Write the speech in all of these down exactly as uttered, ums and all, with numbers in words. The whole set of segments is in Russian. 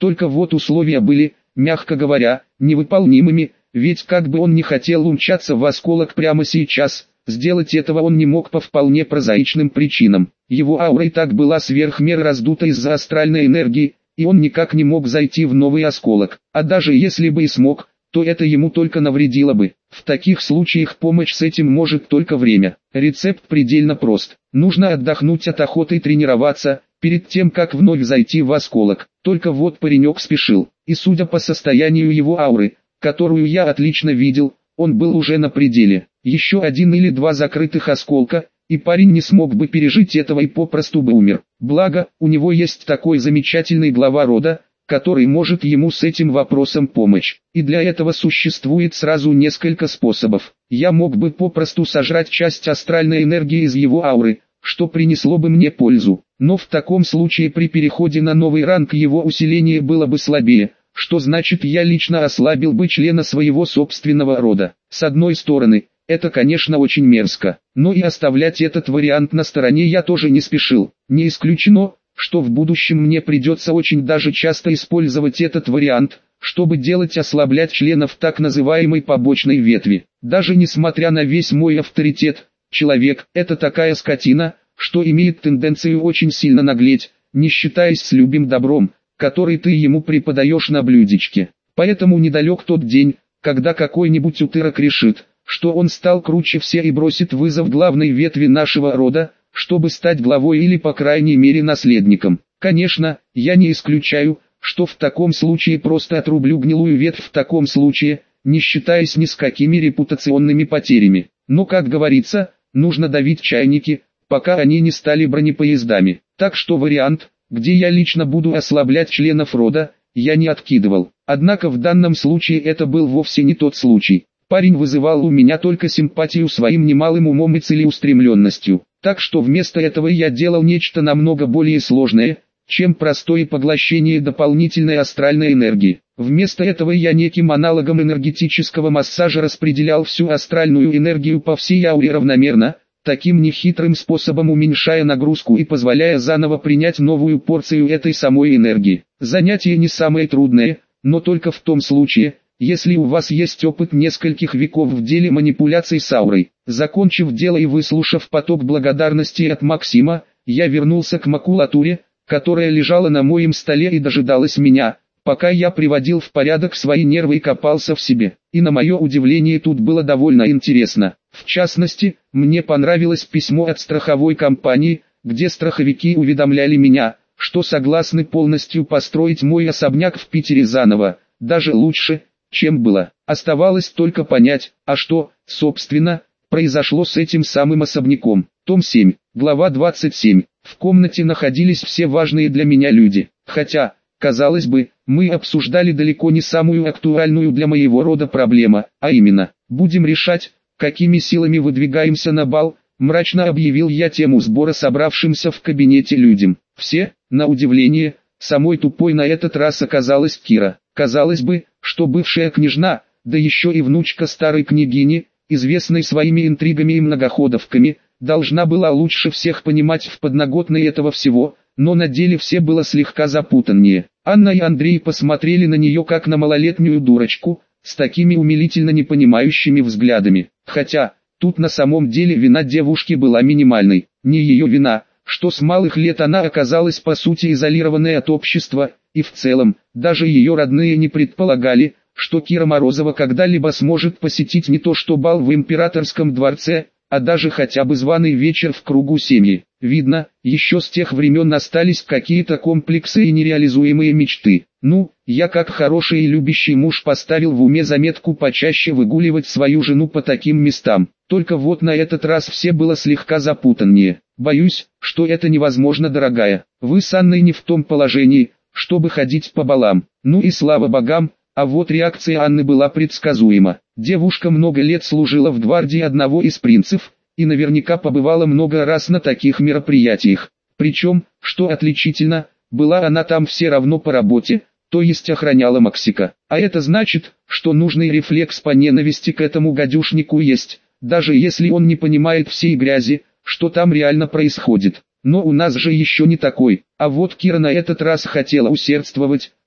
Только вот условия были, мягко говоря, невыполнимыми, ведь как бы он ни хотел умчаться в осколок прямо сейчас, сделать этого он не мог по вполне прозаичным причинам. Его аура и так была сверх меры раздута из-за астральной энергии, и он никак не мог зайти в новый осколок. А даже если бы и смог, то это ему только навредило бы. В таких случаях помощь с этим может только время. Рецепт предельно прост. Нужно отдохнуть от охоты и тренироваться, перед тем как вновь зайти в осколок. Только вот паренек спешил, и судя по состоянию его ауры, которую я отлично видел, он был уже на пределе. Еще один или два закрытых осколка, и парень не смог бы пережить этого и попросту бы умер. Благо, у него есть такой замечательный глава рода, который может ему с этим вопросом помочь. И для этого существует сразу несколько способов. Я мог бы попросту сожрать часть астральной энергии из его ауры, что принесло бы мне пользу. Но в таком случае при переходе на новый ранг его усиление было бы слабее, что значит я лично ослабил бы члена своего собственного рода. С одной стороны, это конечно очень мерзко, но и оставлять этот вариант на стороне я тоже не спешил. Не исключено, что в будущем мне придется очень даже часто использовать этот вариант, чтобы делать ослаблять членов так называемой побочной ветви. Даже несмотря на весь мой авторитет, человек – это такая скотина, что имеет тенденцию очень сильно наглеть, не считаясь с любым добром, который ты ему преподаешь на блюдечке. Поэтому недалек тот день, когда какой-нибудь утырок решит, что он стал круче все и бросит вызов главной ветви нашего рода, чтобы стать главой или по крайней мере наследником. Конечно, я не исключаю, что в таком случае просто отрублю гнилую ветвь в таком случае, не считаясь ни с какими репутационными потерями. Но, как говорится, нужно давить чайники, пока они не стали бронепоездами. Так что вариант, где я лично буду ослаблять членов рода, я не откидывал. Однако в данном случае это был вовсе не тот случай. Парень вызывал у меня только симпатию своим немалым умом и целеустремленностью. Так что вместо этого я делал нечто намного более сложное, чем простое поглощение дополнительной астральной энергии. Вместо этого я неким аналогом энергетического массажа распределял всю астральную энергию по всей ауре равномерно, таким нехитрым способом уменьшая нагрузку и позволяя заново принять новую порцию этой самой энергии. Занятие не самое трудное, но только в том случае, если у вас есть опыт нескольких веков в деле манипуляций с аурой. Закончив дело и выслушав поток благодарности от Максима, я вернулся к макулатуре, которая лежала на моем столе и дожидалась меня, пока я приводил в порядок свои нервы и копался в себе. И на мое удивление тут было довольно интересно. В частности, мне понравилось письмо от страховой компании, где страховики уведомляли меня, что согласны полностью построить мой особняк в Питере заново, даже лучше, чем было. Оставалось только понять, а что, собственно, произошло с этим самым особняком. Том семь, глава двадцать семь. В комнате находились все важные для меня люди. Хотя, казалось бы, мы обсуждали далеко не самую актуальную для моего рода проблему, а именно, будем решать, какими силами выдвигаемся на бал, мрачно объявил я тему сбора собравшимся в кабинете людям. Все, на удивление, самой тупой на этот раз оказалась Кира. Казалось бы, что бывшая княжна, да еще и внучка старой княгини, известной своими интригами и многоходовками, должна была лучше всех понимать в подноготной этого всего, но на деле все было слегка запутаннее. Анна и Андрей посмотрели на нее как на малолетнюю дурочку, с такими умилительно непонимающими взглядами. Хотя, тут на самом деле вина девушки была минимальной. Не ее вина, что с малых лет она оказалась по сути изолированной от общества, и в целом, даже ее родные не предполагали, что Кира Морозова когда-либо сможет посетить не то что бал в императорском дворце, а даже хотя бы званый вечер в кругу семьи. Видно, еще с тех времен остались какие-то комплексы и нереализуемые мечты. Ну, я как хороший и любящий муж поставил в уме заметку почаще выгуливать свою жену по таким местам. Только вот на этот раз все было слегка запутаннее. Боюсь, что это невозможно, дорогая. Вы с Анной не в том положении, чтобы ходить по балам. Ну и слава богам, а вот реакция Анны была предсказуема. Девушка много лет служила в гвардии одного из принцев, и наверняка побывала много раз на таких мероприятиях. Причем, что отличительно, была она там все равно по работе, то есть охраняла Максика. А это значит, что нужный рефлекс по ненависти к этому гадюшнику есть, даже если он не понимает всей грязи, что там реально происходит. Но у нас же еще не такой. А вот Кира на этот раз хотела усердствовать,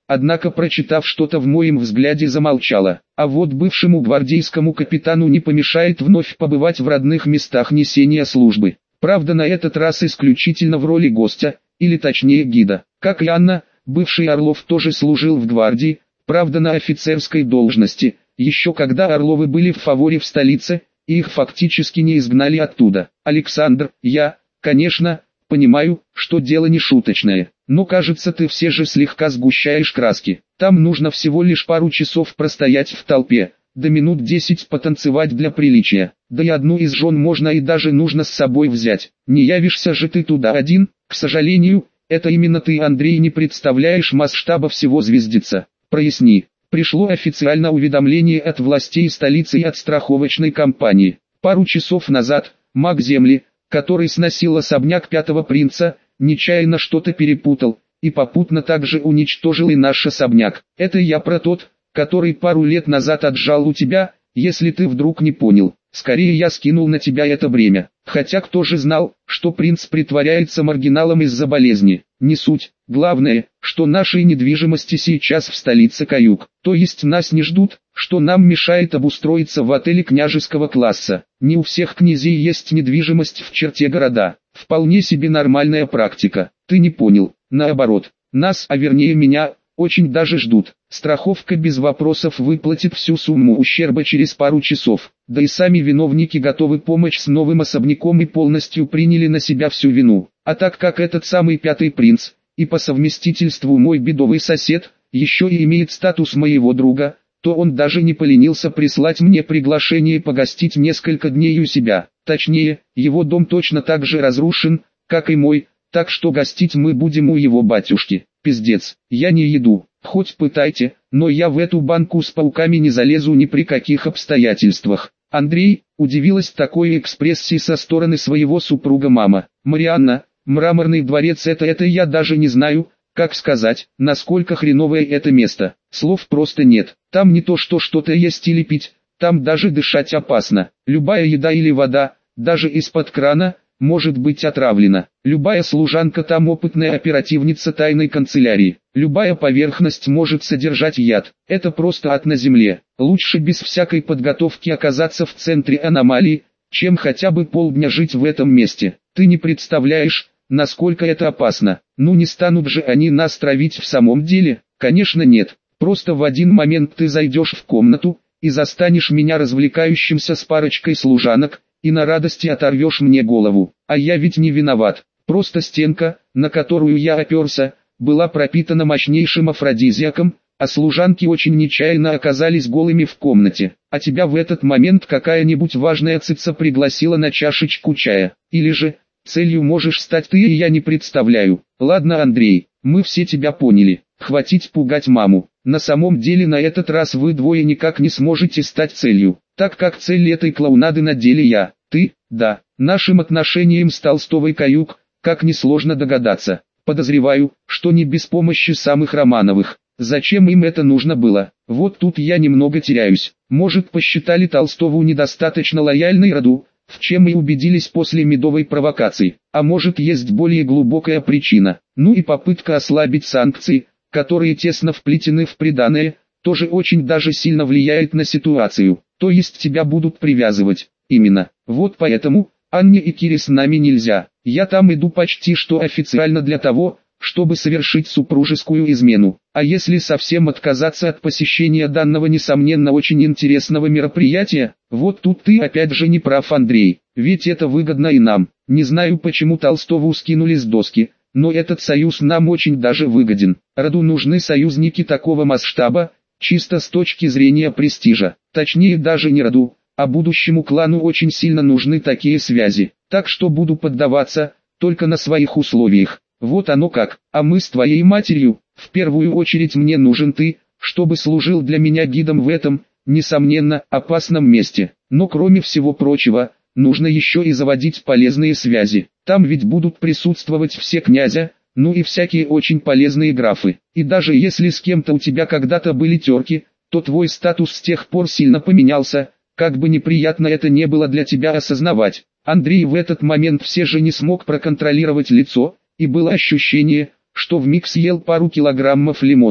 однако, прочитав что-то в моем взгляде, замолчала. А вот бывшему гвардейскому капитану не помешает вновь побывать в родных местах несения службы. Правда, на этот раз исключительно в роли гостя, или точнее гида. Как и Анна, бывший Орлов тоже служил в гвардии, правда на офицерской должности, еще когда Орловы были в фаворе в столице, и их фактически не изгнали оттуда. Александр, я, конечно, понимаю, что дело не шуточное, но кажется, ты все же слегка сгущаешь краски. Там нужно всего лишь пару часов простоять в толпе, до минут десять потанцевать для приличия, да и одну из жен можно и даже нужно с собой взять. Не явишься же ты туда один, к сожалению, это именно ты, Андрей, не представляешь масштаба всего звездица. Проясни. Пришло официальное уведомление от властей столицы и от страховочной компании. Пару часов назад, маг Земли, который сносил особняк пятого принца, нечаянно что-то перепутал, и попутно также уничтожил и наш особняк. Это я про тот, который пару лет назад отжал у тебя, если ты вдруг не понял. Скорее я скинул на тебя это бремя. Хотя кто же знал, что принц притворяется маргиналом из-за болезни. Не суть. Главное, что нашей недвижимости сейчас в столице каюк. То есть нас не ждут, что нам мешает обустроиться в отеле княжеского класса. Не у всех князей есть недвижимость в черте города. Вполне себе нормальная практика. Ты не понял. Наоборот, нас, а вернее меня, очень даже ждут. Страховка без вопросов выплатит всю сумму ущерба через пару часов. Да и сами виновники готовы помочь с новым особняком и полностью приняли на себя всю вину. А так как этот самый пятый принц, и по совместительству мой бедовый сосед, еще и имеет статус моего друга, то он даже не поленился прислать мне приглашение погостить несколько дней у себя. Точнее, его дом точно так же разрушен, как и мой, так что гостить мы будем у его батюшки. Пиздец, я не еду, хоть пытайте, но я в эту банку с пауками не залезу ни при каких обстоятельствах. Андрей, удивилась такой экспрессии со стороны своего супруга мама. Марианна, Мраморный дворец это это я даже не знаю, как сказать, насколько хреновое это место. Слов просто нет, там не то что что-то есть или пить, там даже дышать опасно. Любая еда или вода, даже из-под крана, может быть отравлена. Любая служанка там опытная оперативница тайной канцелярии. Любая поверхность может содержать яд. Это просто ад на земле. Лучше без всякой подготовки оказаться в центре аномалии, чем хотя бы полдня жить в этом месте. Ты не представляешь, насколько это опасно. Ну не станут же они нас травить в самом деле? Конечно нет. Просто в один момент ты зайдешь в комнату и застанешь меня развлекающимся с парочкой служанок, и на радости оторвешь мне голову. А я ведь не виноват. Просто стенка, на которую я оперся, была пропитана мощнейшим афродизиаком, а служанки очень нечаянно оказались голыми в комнате. А тебя в этот момент какая-нибудь важная цица пригласила на чашечку чая. Или же, целью можешь стать ты, и я не представляю. Ладно, Андрей, мы все тебя поняли. Хватить пугать маму. На самом деле на этот раз вы двое никак не сможете стать целью, так как цель этой клоунады на деле я. Ты, да, нашим отношением с Толстовой каюк, как несложно догадаться. Подозреваю, что не без помощи самых Романовых. Зачем им это нужно было? Вот тут я немного теряюсь. Может, посчитали Толстову недостаточно лояльной роду, в чем и убедились после медовой провокации. А может, есть более глубокая причина. Ну и попытка ослабить санкции, которые тесно вплетены в приданое, тоже очень даже сильно влияет на ситуацию. То есть тебя будут привязывать. Именно. Вот поэтому, Анне и Кире с нами нельзя. Я там иду почти что официально для того, чтобы совершить супружескую измену. А если совсем отказаться от посещения данного несомненно очень интересного мероприятия, вот тут ты опять же не прав, Андрей. Ведь это выгодно и нам. Не знаю, почему Толстову скинули с доски, но этот союз нам очень даже выгоден. Роду нужны союзники такого масштаба, чисто с точки зрения престижа. Точнее даже не роду, а будущему клану очень сильно нужны такие связи. Так что буду поддаваться, только на своих условиях. Вот оно как. А мы с твоей матерью, в первую очередь мне нужен ты, чтобы служил для меня гидом в этом, несомненно, опасном месте. Но кроме всего прочего, нужно еще и заводить полезные связи. Там ведь будут присутствовать все князя, ну и всякие очень полезные графы. И даже если с кем-то у тебя когда-то были терки, то твой статус с тех пор сильно поменялся, как бы неприятно это не было для тебя осознавать. Андрей в этот момент все же не смог проконтролировать лицо, и было ощущение, что вмиг съел пару килограммов лимонов.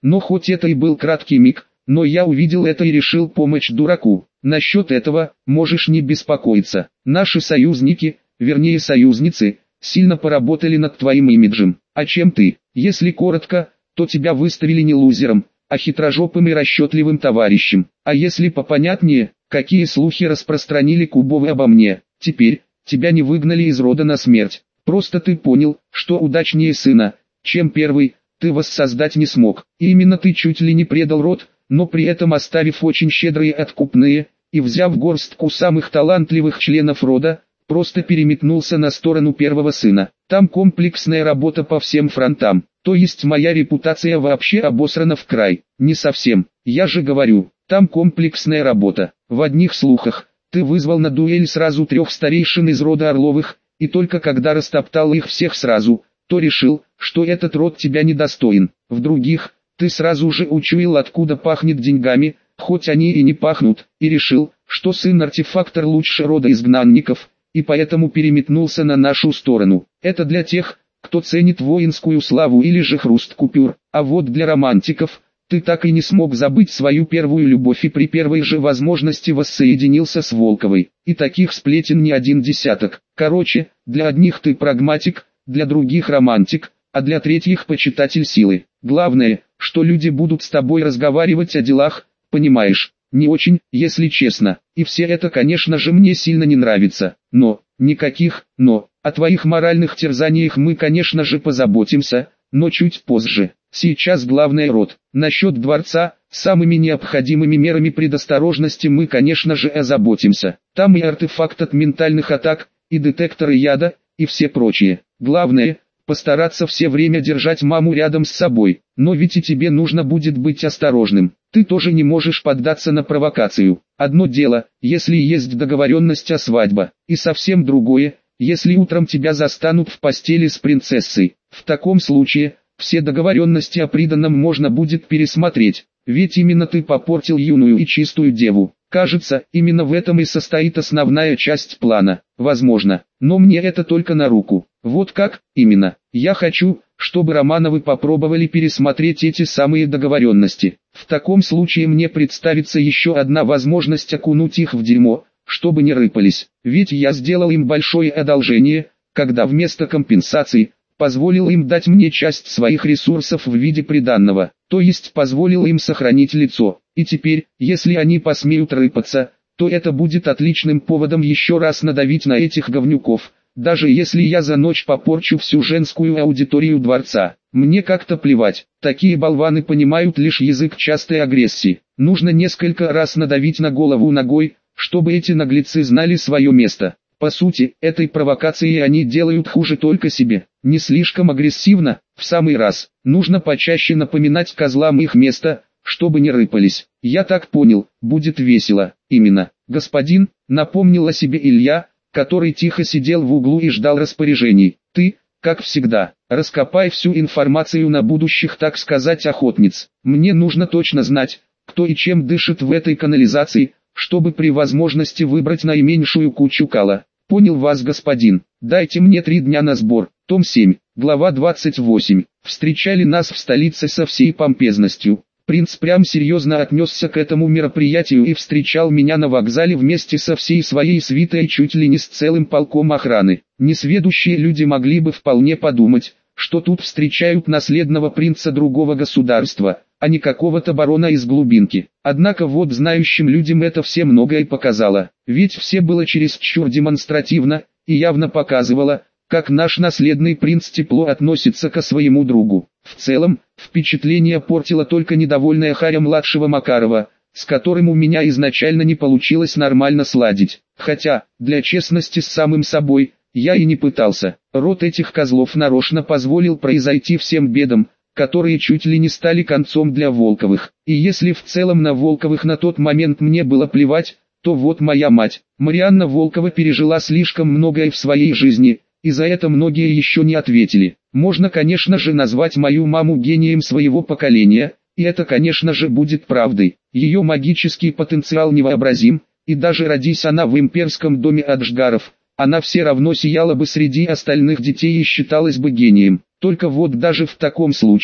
Но хоть это и был краткий миг, но я увидел это и решил помочь дураку. Насчет этого, можешь не беспокоиться. Наши союзники, вернее союзницы, сильно поработали над твоим имиджем. А чем ты? Если коротко, то тебя выставили не лузером, а хитрожопым и расчетливым товарищем. А если попонятнее, какие слухи распространили Кубовы обо мне? Теперь, тебя не выгнали из рода на смерть. Просто ты понял, что удачнее сына, чем первый, ты воссоздать не смог. И именно ты чуть ли не предал род, но при этом оставив очень щедрые откупные, и взяв горстку самых талантливых членов рода, просто переметнулся на сторону первого сына. Там комплексная работа по всем фронтам. То есть моя репутация вообще обосрана в край. Не совсем, я же говорю, там комплексная работа. В одних слухах, ты вызвал на дуэль сразу трех старейшин из рода Орловых, и только когда растоптал их всех сразу, то решил, что этот род тебя недостоин. В других, ты сразу же учуял, откуда пахнет деньгами, хоть они и не пахнут, и решил, что сын-артефактор лучше рода изгнанников, и поэтому переметнулся на нашу сторону. Это для тех, кто ценит воинскую славу или же хруст купюр, а вот для романтиков, ты так и не смог забыть свою первую любовь и при первой же возможности воссоединился с Волковой. И таких сплетен не один десяток. Короче, для одних ты прагматик, для других романтик, а для третьих почитатель силы. Главное, что люди будут с тобой разговаривать о делах, понимаешь? Не очень, если честно. И все это, конечно же, мне сильно не нравится. Но, никаких «но». О твоих моральных терзаниях мы, конечно же, позаботимся, но чуть позже. Сейчас главное род. Насчет дворца, самыми необходимыми мерами предосторожности мы, конечно же, озаботимся. Там и артефакт от ментальных атак, и детекторы яда, и все прочее. Главное, постараться все время держать маму рядом с собой. Но ведь и тебе нужно будет быть осторожным. Ты тоже не можешь поддаться на провокацию. Одно дело, если есть договоренность о свадьбе, и совсем другое, если утром тебя застанут в постели с принцессой. В таком случае, все договоренности о приданом можно будет пересмотреть, ведь именно ты попортил юную и чистую деву. Кажется, именно в этом и состоит основная часть плана. Возможно, но мне это только на руку. Вот как, именно. Я хочу, чтобы Романовы попробовали пересмотреть эти самые договоренности. В таком случае мне представится еще одна возможность окунуть их в дерьмо, чтобы не рыпались. Ведь я сделал им большое одолжение, когда вместо компенсации, позволил им дать мне часть своих ресурсов в виде приданного, то есть позволил им сохранить лицо. И теперь, если они посмеют рыпаться, то это будет отличным поводом еще раз надавить на этих говнюков, даже если я за ночь попорчу всю женскую аудиторию дворца. Мне как-то плевать, такие болваны понимают лишь язык частой агрессии. Нужно несколько раз надавить на голову ногой, чтобы эти наглецы знали свое место. По сути, этой провокацией они делают хуже только себе. Не слишком агрессивно, в самый раз. Нужно почаще напоминать козлам их место, чтобы не рыпались. Я так понял, будет весело. Именно, господин, напомнил о себе Илья, который тихо сидел в углу и ждал распоряжений. Ты, как всегда, раскопай всю информацию на будущих, так сказать, охотниц. Мне нужно точно знать, кто и чем дышит в этой канализации, чтобы при возможности выбрать наименьшую кучу кала. Понял вас, господин. Дайте мне три дня на сбор. Том семь, глава двадцать восемь. Встречали нас в столице со всей помпезностью. Принц прям серьезно отнесся к этому мероприятию и встречал меня на вокзале вместе со всей своей свитой, чуть ли не с целым полком охраны. Несведущие люди могли бы вполне подумать, что тут встречают наследного принца другого государства, а не какого-то барона из глубинки. Однако вот знающим людям это все многое показало, ведь все было чересчур демонстративно, и явно показывало, как наш наследный принц тепло относится ко своему другу. В целом, впечатление портило только недовольная харя младшего Макарова, с которым у меня изначально не получилось нормально сладить. Хотя, для честности с самым собой, я и не пытался. Род этих козлов нарочно позволил произойти всем бедам, которые чуть ли не стали концом для Волковых. И если в целом на Волковых на тот момент мне было плевать, то вот моя мать, Марианна Волкова, пережила слишком многое в своей жизни, и за это многие еще не ответили. Можно, конечно же, назвать мою маму гением своего поколения, и это, конечно же, будет правдой. Ее магический потенциал невообразим, и даже родись она в имперском доме Аджгаров, она все равно сияла бы среди остальных детей и считалась бы гением. Только вот даже в таком случае,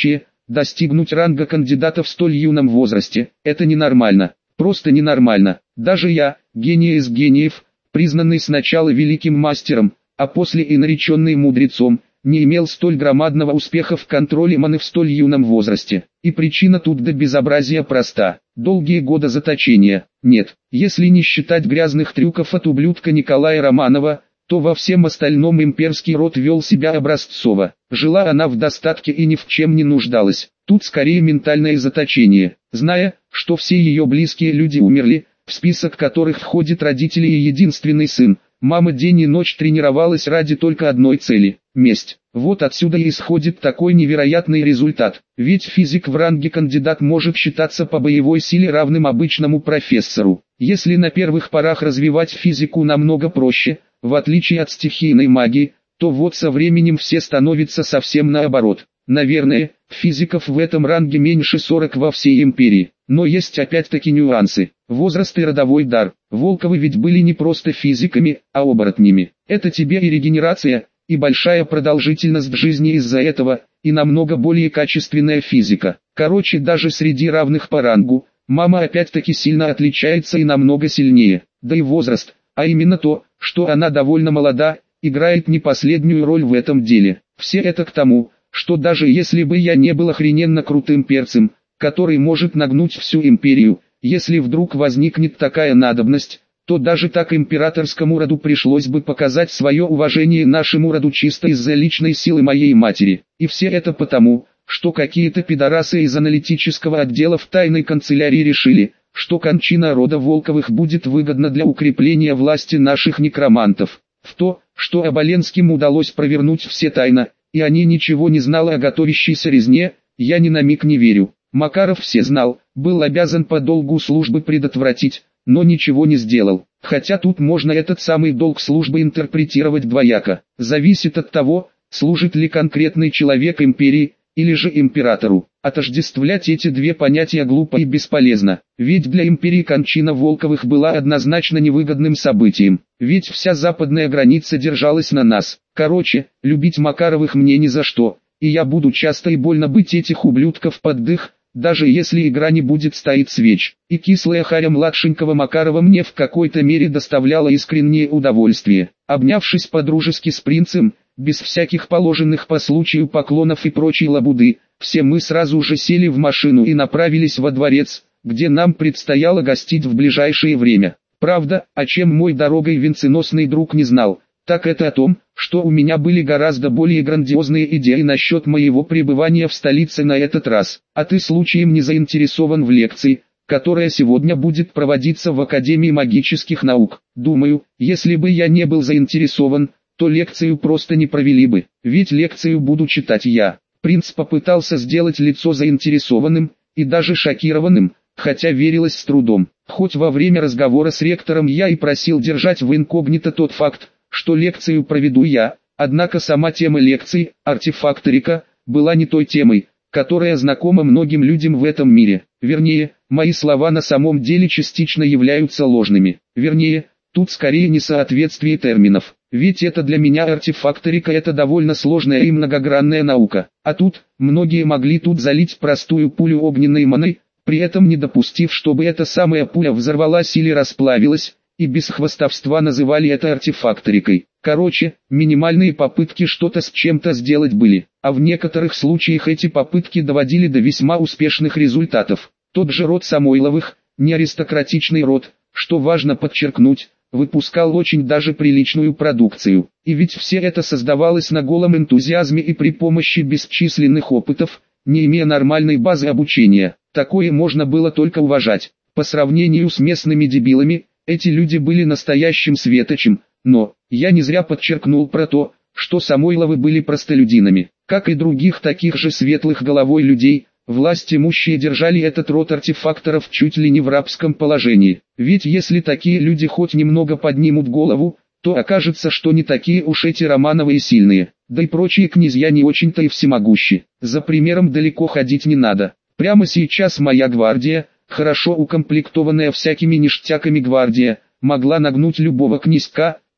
Достигнуть ранга кандидата в столь юном возрасте – это ненормально, просто ненормально. Даже я, гений из гениев, признанный сначала великим мастером, а после и нареченный мудрецом, не имел столь громадного успеха в контроле маны в столь юном возрасте. И причина тут до безобразия проста. Долгие годы заточения. Нет, если не считать грязных трюков от ублюдка Николая Романова, то во всем остальном имперский род вел себя образцово. Жила она в достатке и ни в чем не нуждалась. Тут скорее ментальное заточение. Зная, что все ее близкие люди умерли, в список которых входят родители и единственный сын, мама день и ночь тренировалась ради только одной цели – месть. Вот отсюда и исходит такой невероятный результат. Ведь физик в ранге кандидат может считаться по боевой силе равным обычному профессору. Если на первых порах развивать физику намного проще, в отличие от стихийной магии, то вот со временем все становятся совсем наоборот. Наверное, физиков в этом ранге меньше сорок во всей империи. Но есть опять-таки нюансы. Возраст и родовой дар. Волковы ведь были не просто физиками, а оборотнями. Это тебе и регенерация, и большая продолжительность жизни из-за этого, и намного более качественная физика. Короче, даже среди равных по рангу, мама опять-таки сильно отличается и намного сильнее. Да и возраст, а именно то, что она довольно молода, играет не последнюю роль в этом деле. Все это к тому, что даже если бы я не был охрененно крутым перцем, который может нагнуть всю империю, если вдруг возникнет такая надобность, то даже так императорскому роду пришлось бы показать свое уважение нашему роду чисто из-за личной силы моей матери. И все это потому, что какие-то пидорасы из аналитического отдела в тайной канцелярии решили, что кончина рода Волковых будет выгодна для укрепления власти наших некромантов. В то, что Оболенским удалось провернуть все тайно, и они ничего не знали о готовящейся резне, я ни на миг не верю. Макаров все знал, был обязан по долгу службы предотвратить, но ничего не сделал. Хотя тут можно этот самый долг службы интерпретировать двояко. Зависит от того, служит ли конкретный человек империи, или же императору. Отождествлять эти две понятия глупо и бесполезно, ведь для империи кончина Волковых была однозначно невыгодным событием, ведь вся западная граница держалась на нас. Короче, любить Макаровых мне ни за что, и я буду часто и больно бить этих ублюдков под дых, даже если игра не будет стоять свеч. И кислая харя младшенького Макарова мне в какой-то мере доставляла искреннее удовольствие. Обнявшись по-дружески с принцем, без всяких положенных по случаю поклонов и прочей лабуды, все мы сразу же сели в машину и направились во дворец, где нам предстояло гостить в ближайшее время. Правда, о чем мой дорогой венценосный друг не знал, так это о том, что у меня были гораздо более грандиозные идеи насчет моего пребывания в столице на этот раз. А ты случаем не заинтересован в лекции, которая сегодня будет проводиться в Академии магических наук? Думаю, если бы я не был заинтересован, то лекцию просто не провели бы, ведь лекцию буду читать я. Принц попытался сделать лицо заинтересованным, и даже шокированным, хотя верилось с трудом. Хоть во время разговора с ректором я и просил держать в инкогнито тот факт, что лекцию проведу я, однако сама тема лекции, артефакторика, была не той темой, которая знакома многим людям в этом мире. Вернее, мои слова на самом деле частично являются ложными. Вернее, тут скорее несоответствие терминов. Ведь это для меня артефакторика, это довольно сложная и многогранная наука. А тут, многие могли тут залить простую пулю огненной маной, при этом не допустив, чтобы эта самая пуля взорвалась или расплавилась, и без хвастовства называли это артефакторикой. Короче, минимальные попытки что-то с чем-то сделать были, а в некоторых случаях эти попытки доводили до весьма успешных результатов. Тот же род Самойловых, не аристократичный род, что важно подчеркнуть, выпускал очень даже приличную продукцию. И ведь все это создавалось на голом энтузиазме и при помощи бесчисленных опытов, не имея нормальной базы обучения. Такое можно было только уважать. По сравнению с местными дебилами, эти люди были настоящим светочем, но, я не зря подчеркнул про то, что Самойловы были простолюдинами. Как и других таких же светлых головой людей, власть имущие держали этот род артефакторов чуть ли не в рабском положении. Ведь если такие люди хоть немного поднимут голову, то окажется, что не такие уж эти Романовы и сильные. Да и прочие князья не очень-то и всемогущи. За примером далеко ходить не надо. Прямо сейчас моя гвардия, хорошо укомплектованная всякими ништяками гвардия, могла нагнуть любого князька,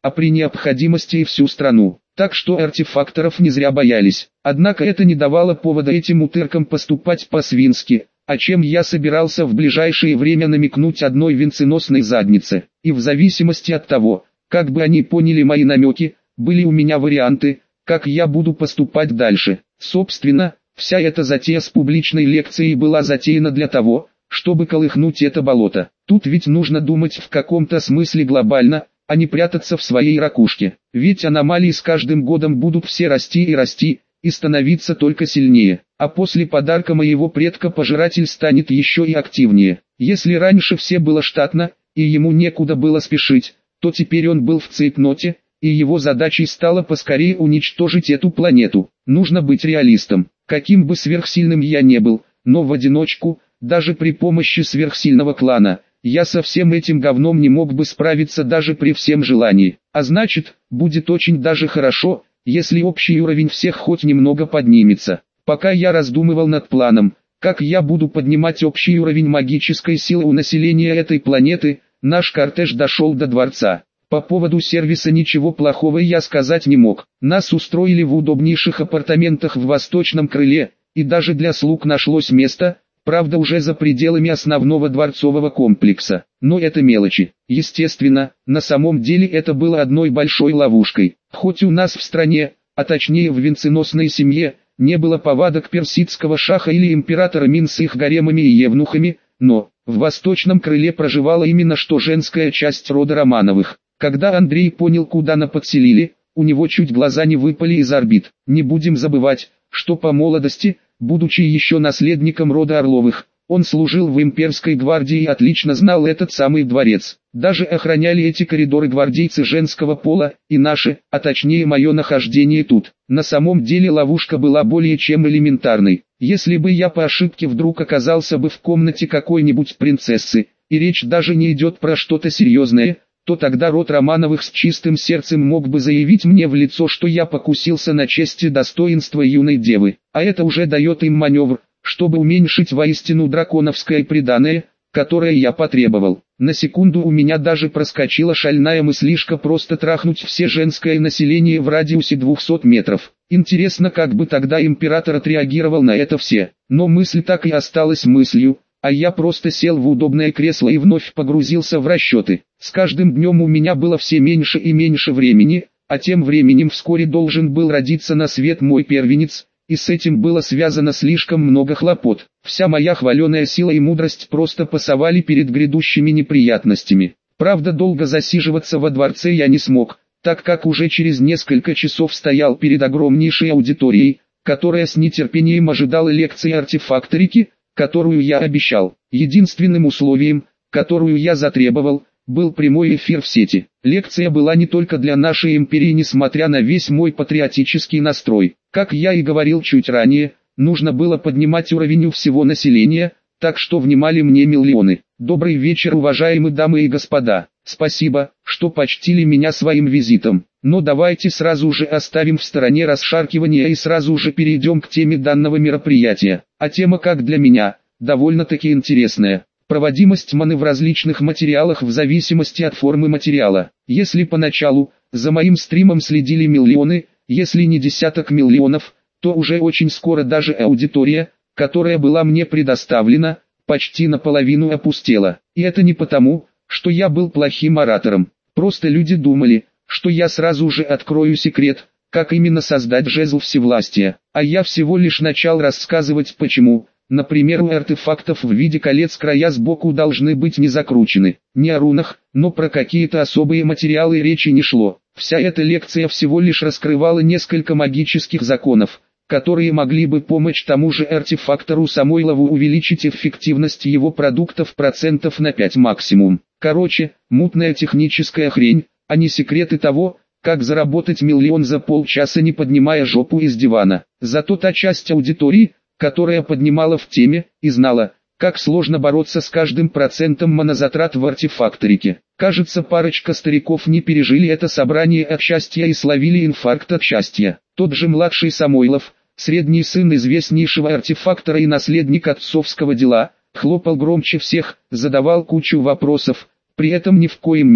а при необходимости и всю страну. Так что артефакторов не зря боялись. Однако это не давало повода этим утыркам поступать по-свински, о чем я собирался в ближайшее время намекнуть одной венценосной заднице. И в зависимости от того, как бы они поняли мои намеки, были у меня варианты, как я буду поступать дальше. Собственно, вся эта затея с публичной лекцией была затеяна для того, чтобы колыхнуть это болото. Тут ведь нужно думать в каком-то смысле глобально, а не прятаться в своей ракушке. Ведь аномалии с каждым годом будут все расти и расти, и становиться только сильнее. А после подарка моего предка пожиратель станет еще и активнее. Если раньше все было штатно, и ему некуда было спешить, то теперь он был в цейтноте, и его задачей стало поскорее уничтожить эту планету. Нужно быть реалистом. Каким бы сверхсильным я не был, но в одиночку, даже при помощи сверхсильного клана, я со всем этим говном не мог бы справиться даже при всем желании. А значит, будет очень даже хорошо, если общий уровень всех хоть немного поднимется. Пока я раздумывал над планом, как я буду поднимать общий уровень магической силы у населения этой планеты, наш кортеж дошел до дворца. По поводу сервиса ничего плохого я сказать не мог. Нас устроили в удобнейших апартаментах в восточном крыле, и даже для слуг нашлось место, правда уже за пределами основного дворцового комплекса. Но это мелочи. Естественно, на самом деле это было одной большой ловушкой. Хоть у нас в стране, а точнее в венценосной семье, не было повадок персидского шаха или императора Мин с их гаремами и евнухами, но в восточном крыле проживала именно что женская часть рода Романовых. Когда Андрей понял, куда нас подселили, у него чуть глаза не выпали из орбит. Не будем забывать, что по молодости, будучи еще наследником рода Орловых, он служил в имперской гвардии и отлично знал этот самый дворец. Даже охраняли эти коридоры гвардейцы женского пола, и наши, а точнее мое нахождение тут. На самом деле ловушка была более чем элементарной. Если бы я по ошибке вдруг оказался бы в комнате какой-нибудь принцессы, и речь даже не идет про что-то серьезное, то тогда род Романовых с чистым сердцем мог бы заявить мне в лицо, что я покусился на честь и достоинство юной девы. А это уже дает им маневр, чтобы уменьшить воистину драконовское приданое, которое я потребовал. На секунду у меня даже проскочила шальная мыслишка просто трахнуть все женское население в радиусе двухсот метров. Интересно, как бы тогда император отреагировал на это все. Но мысль так и осталась мыслью, а я просто сел в удобное кресло и вновь погрузился в расчеты. С каждым днем у меня было все меньше и меньше времени, а тем временем вскоре должен был родиться на свет мой первенец, и с этим было связано слишком много хлопот. Вся моя хваленая сила и мудрость просто пасовали перед грядущими неприятностями. Правда, долго засиживаться во дворце я не смог, так как уже через несколько часов стоял перед огромнейшей аудиторией, которая с нетерпением ожидала лекции артефакторики, которую я обещал. Единственным условием, которую я затребовал, был прямой эфир в сети. Лекция была не только для нашей империи, несмотря на весь мой патриотический настрой. Как я и говорил чуть ранее, нужно было поднимать уровень у всего населения, так что внимали мне миллионы. Добрый вечер, уважаемые дамы и господа. Спасибо, что почтили меня своим визитом. Но давайте сразу же оставим в стороне расшаркивание и сразу же перейдем к теме данного мероприятия. А тема, как для меня, довольно-таки интересная. Проводимость маны в различных материалах в зависимости от формы материала. Если поначалу за моим стримом следили миллионы, если не десяток миллионов, то уже очень скоро даже аудитория, которая была мне предоставлена, почти наполовину опустела. И это не потому, что я был плохим оратором. Просто люди думали, что я сразу же открою секрет, как именно создать жезл всевластия. А я всего лишь начал рассказывать почему. Например, у артефактов в виде колец края сбоку должны быть не закручены. Не о рунах, но про какие-то особые материалы речи не шло. Вся эта лекция всего лишь раскрывала несколько магических законов, которые могли бы помочь тому же артефактору Самойлову увеличить эффективность его продуктов процентов на пять максимум. Короче, мутная техническая хрень, а не секреты того, как заработать миллион за полчаса, не поднимая жопу из дивана. Зато та часть аудитории, которая поднимала в теме и знала, как сложно бороться с каждым процентом монозатрат в артефакторике. Кажется, парочка стариков не пережили это собрание от счастья и словили инфаркт от счастья. Тот же младший Самойлов, средний сын известнейшего артефактора и наследник отцовского дела, хлопал громче всех, задавал кучу вопросов, при этом ни в коем мере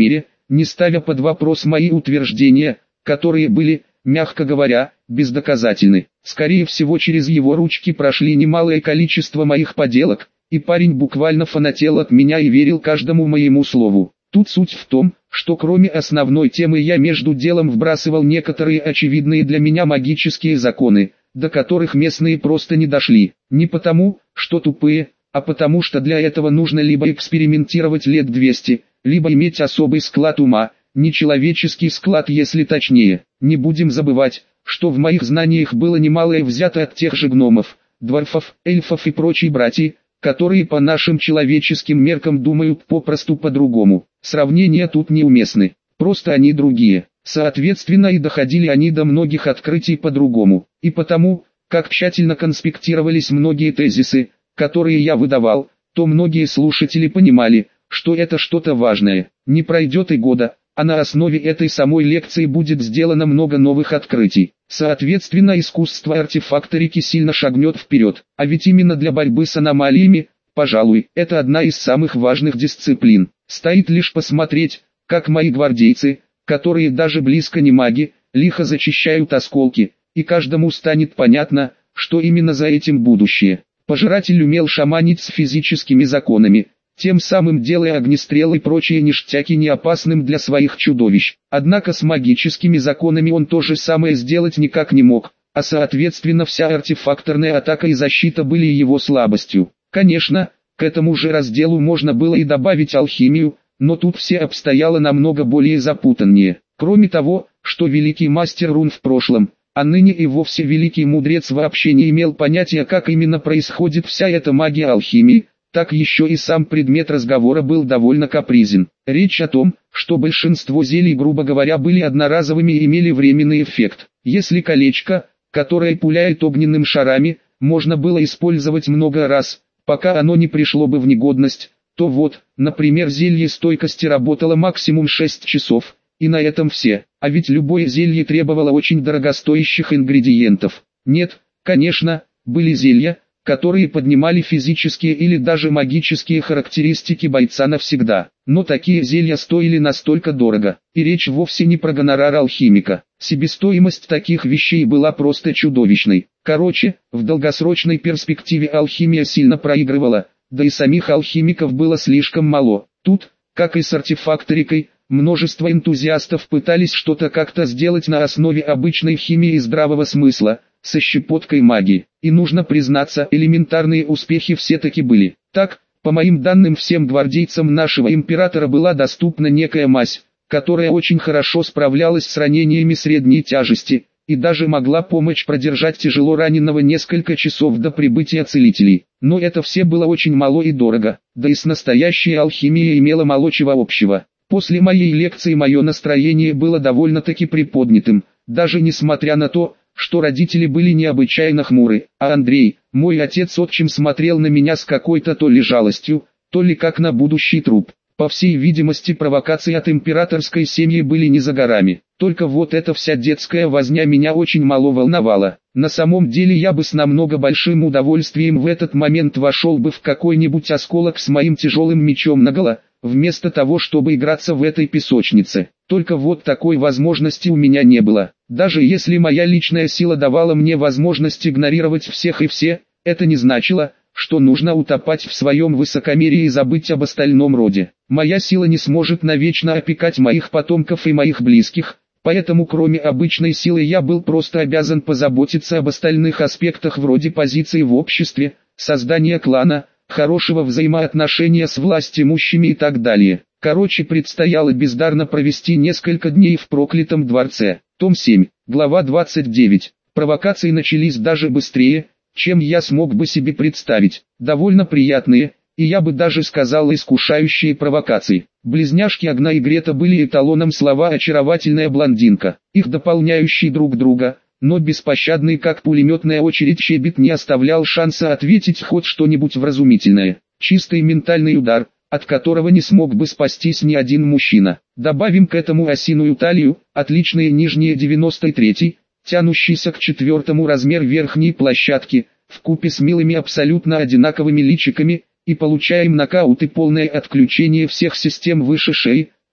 не ставя под вопрос мои утверждения, которые были, мягко говоря, бездоказательны. Скорее всего, через его ручки прошли немалое количество моих поделок, и парень буквально фанател от меня и верил каждому моему слову. Тут суть в том, что кроме основной темы я между делом вбрасывал некоторые очевидные для меня магические законы, до которых местные просто не дошли. Не потому, что тупые, а потому что для этого нужно либо экспериментировать лет двести, либо иметь особый склад ума, нечеловеческий склад если точнее. Не будем забывать, что в моих знаниях было немалое взято от тех же гномов, дворфов, эльфов и прочей братьи, которые по нашим человеческим меркам думают попросту по-другому. Сравнения тут неуместны, просто они другие. Соответственно и доходили они до многих открытий по-другому. И потому, как тщательно конспектировались многие тезисы, которые я выдавал, то многие слушатели понимали, что это что-то важное. Не пройдет и года, а на основе этой самой лекции будет сделано много новых открытий. Соответственно, искусство артефакторики сильно шагнет вперед. А ведь именно для борьбы с аномалиями, пожалуй, это одна из самых важных дисциплин. Стоит лишь посмотреть, как мои гвардейцы, которые даже близко не маги, лихо зачищают осколки, и каждому станет понятно, что именно за этим будущее. Пожиратель умел шаманить с физическими законами, тем самым делая огнестрел и прочие ништяки неопасным для своих чудовищ. Однако с магическими законами он то же самое сделать никак не мог, а соответственно вся артефакторная атака и защита были его слабостью. Конечно, к этому же разделу можно было и добавить алхимию, но тут все обстояло намного более запутаннее. Кроме того, что великий мастер рун в прошлом, а ныне и вовсе великий мудрец вообще не имел понятия, как именно происходит вся эта магия алхимии, так еще и сам предмет разговора был довольно капризен. Речь о том, что большинство зелий, грубо говоря, были одноразовыми и имели временный эффект. Если колечко, которое пуляет огненным шарами, можно было использовать много раз, пока оно не пришло бы в негодность, то вот, например, зелье стойкости работало максимум шесть часов, и на этом все. А ведь любое зелье требовало очень дорогостоящих ингредиентов. Нет, конечно, были зелья, которые поднимали физические или даже магические характеристики бойца навсегда. Но такие зелья стоили настолько дорого, и речь вовсе не про гонорар алхимика. Себестоимость таких вещей была просто чудовищной. Короче, в долгосрочной перспективе алхимия сильно проигрывала, да и самих алхимиков было слишком мало. Тут, как и с артефакторикой, множество энтузиастов пытались что-то как-то сделать на основе обычной химии и здравого смысла, со щепоткой магии. И нужно признаться, элементарные успехи все-таки были. Так, по моим данным, всем гвардейцам нашего императора была доступна некая мазь, которая очень хорошо справлялась с ранениями средней тяжести, и даже могла помочь продержать тяжело раненого несколько часов до прибытия целителей. Но это все было очень мало и дорого, да и с настоящей алхимией имело мало чего общего. После моей лекции мое настроение было довольно-таки приподнятым, даже несмотря на то, что родители были необычайно хмуры, а Андрей, мой отец-отчим, смотрел на меня с какой-то то ли жалостью, то ли как на будущий труп. По всей видимости, провокации от императорской семьи были не за горами. Только вот эта вся детская возня меня очень мало волновала. На самом деле я бы с намного большим удовольствием в этот момент вошел бы в какой-нибудь осколок с моим тяжелым мечом наголо, вместо того, чтобы играться в этой песочнице. Только вот такой возможности у меня не было. Даже если моя личная сила давала мне возможность игнорировать всех и все, это не значило, что нужно утопать в своем высокомерии и забыть об остальном роде. Моя сила не сможет навечно опекать моих потомков и моих близких, поэтому кроме обычной силы я был просто обязан позаботиться об остальных аспектах вроде позиции в обществе, создания клана, хорошего взаимоотношения с властимущими и так далее. Короче, предстояло бездарно провести несколько дней в проклятом дворце. Том семь, глава двадцать девять. Провокации начались даже быстрее, чем я смог бы себе представить. Довольно приятные, и я бы даже сказал искушающие провокации. Близняшки Агна и Грета были эталоном слова «очаровательная блондинка». Их дополняющий друг друга, но беспощадный как пулеметная очередь щебет не оставлял шанса ответить хоть что-нибудь вразумительное. Чистый ментальный удар, от которого не смог бы спастись ни один мужчина. Добавим к этому осиную талию, отличные нижние девяносто три, тянущийся к четвертому размер верхней площадки, вкупе с милыми абсолютно одинаковыми личиками, и получаем нокаут и полное отключение всех систем выше шеи,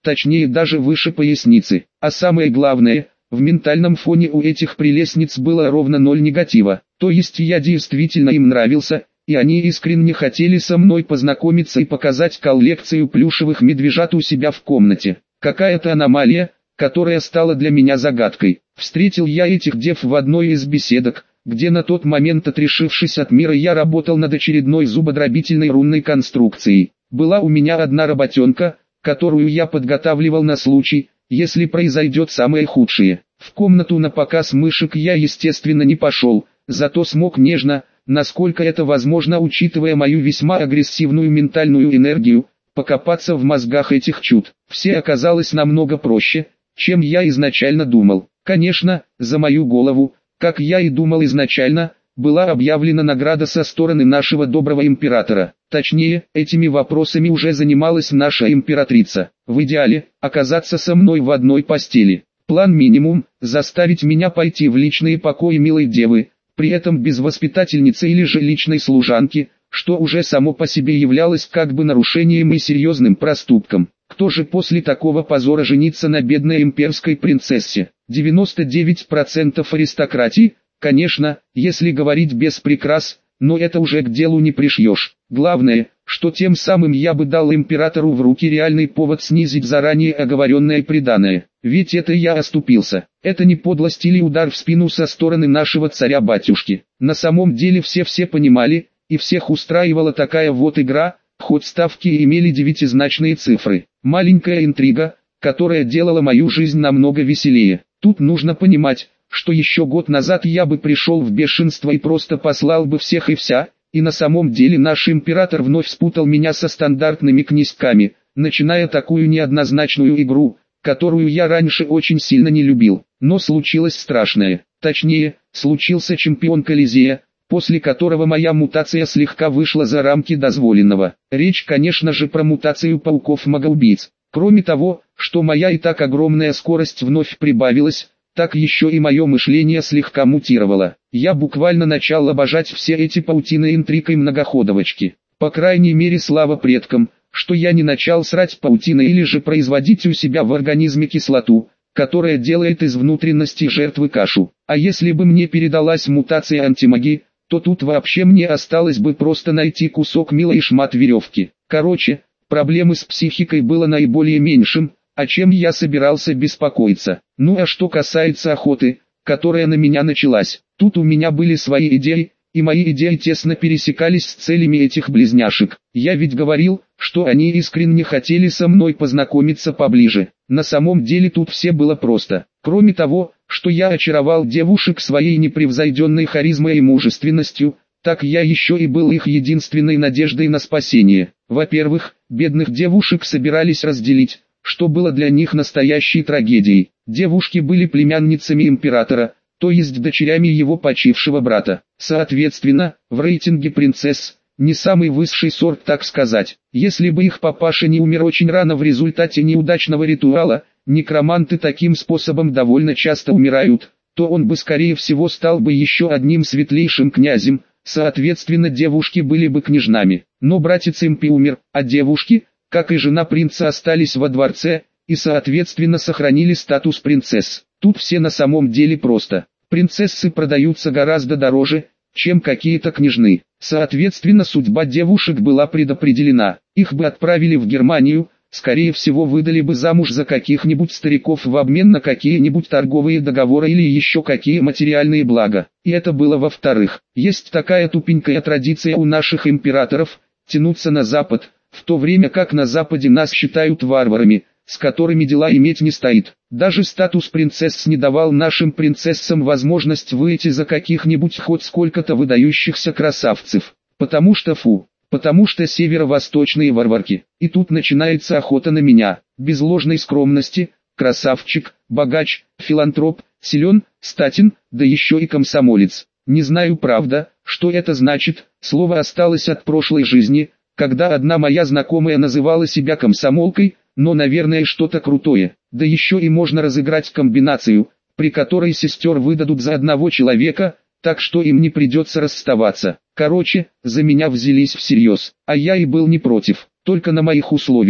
точнее даже выше поясницы. А самое главное, в ментальном фоне у этих прелестниц было ровно ноль негатива, то есть я действительно им нравился, и они искренне хотели со мной познакомиться и показать коллекцию плюшевых медвежат у себя в комнате. Какая-то аномалия, которая стала для меня загадкой. Встретил я этих дев в одной из беседок, где на тот момент, отрешившись от мира, я работал над очередной зубодробительной рунной конструкцией. Была у меня одна работенка, которую я подготавливал на случай, если произойдет самое худшее. В комнату на показ мышек я естественно не пошел, зато смог нежно, насколько это возможно учитывая мою весьма агрессивную ментальную энергию, покопаться в мозгах этих чуд. Все оказалось намного проще, чем я изначально думал. Конечно, за мою голову, как я и думал изначально, была объявлена награда со стороны нашего доброго императора. Точнее, этими вопросами уже занималась наша императрица. В идеале, оказаться со мной в одной постели. План минимум – заставить меня пойти в личные покои милой девы, при этом без воспитательницы или же личной служанки, что уже само по себе являлось как бы нарушением и серьезным проступком. Кто же после такого позора женится на бедной имперской принцессе? девяносто девять процентов аристократии? Конечно, если говорить без прикрас, но это уже к делу не пришьешь. Главное, что тем самым я бы дал императору в руки реальный повод снизить заранее оговоренное приданое. Ведь это я оступился. Это не подлость или удар в спину со стороны нашего царя-батюшки. На самом деле все-все понимали, и всех устраивала такая вот игра, хоть ставки и имели девятизначные цифры. Маленькая интрига, которая делала мою жизнь намного веселее. Тут нужно понимать, что еще год назад я бы пришел в бешенство и просто послал бы всех и вся, и на самом деле наш император вновь спутал меня со стандартными князьками, начиная такую неоднозначную игру, которую я раньше очень сильно не любил. Но случилось страшное, точнее, случился чемпион Колизея, после которого моя мутация слегка вышла за рамки дозволенного. Речь, конечно же, про мутацию пауков-магоубийц. Кроме того, что моя и так огромная скорость вновь прибавилась, так еще и мое мышление слегка мутировало. Я буквально начал обожать все эти паутины интриг и многоходовочки. По крайней мере, слава предкам, что я не начал срать паутиной или же производить у себя в организме кислоту, которая делает из внутренности жертвы кашу. А если бы мне передалась мутация антимагии, то тут вообще мне осталось бы просто найти кусок мила и шмат веревки. Короче, проблемы с психикой было наиболее меньшим, о чем я собирался беспокоиться. Ну а что касается охоты, которая на меня началась, тут у меня были свои идеи, и мои идеи тесно пересекались с целями этих близняшек. Я ведь говорил, что они искренне хотели со мной познакомиться поближе. На самом деле тут все было просто. Кроме того, что я очаровал девушек своей непревзойденной харизмой и мужественностью, так я еще и был их единственной надеждой на спасение. Во-первых, бедных девушек собирались разделить, что было для них настоящей трагедией. Девушки были племянницами императора, то есть дочерями его почившего брата. Соответственно, в рейтинге принцесс, не самый высший сорт, так сказать. Если бы их папаша не умер очень рано в результате неудачного ритуала, некроманты таким способом довольно часто умирают, то он бы скорее всего стал бы еще одним светлейшим князем, соответственно девушки были бы княжнами. Но братец Импи умер, а девушки, как и жена принца, остались во дворце, и соответственно сохранили статус принцесс. Тут все на самом деле просто. Принцессы продаются гораздо дороже, чем какие-то княжны. Соответственно судьба девушек была предопределена. Их бы отправили в Германию, скорее всего выдали бы замуж за каких-нибудь стариков в обмен на какие-нибудь торговые договоры или еще какие материальные блага. И это было во-вторых. Есть такая тупенькая традиция у наших императоров, тянуться на запад, в то время как на западе нас считают варварами, с которыми дела иметь не стоит. Даже статус принцесс не давал нашим принцессам возможность выйти за каких-нибудь хоть сколько-то выдающихся красавцев. Потому что фу, потому что северо-восточные варварки. И тут начинается охота на меня, без ложной скромности, красавчик, богач, филантроп, силен, статен, да еще и комсомолец. Не знаю правда, что это значит, слово осталось от прошлой жизни, когда одна моя знакомая называла себя комсомолкой, но наверное что-то крутое. Да еще и можно разыграть комбинацию, при которой сестер выдадут за одного человека, так что им не придется расставаться. Короче, за меня взялись всерьез, а я и был не против, только на моих условиях.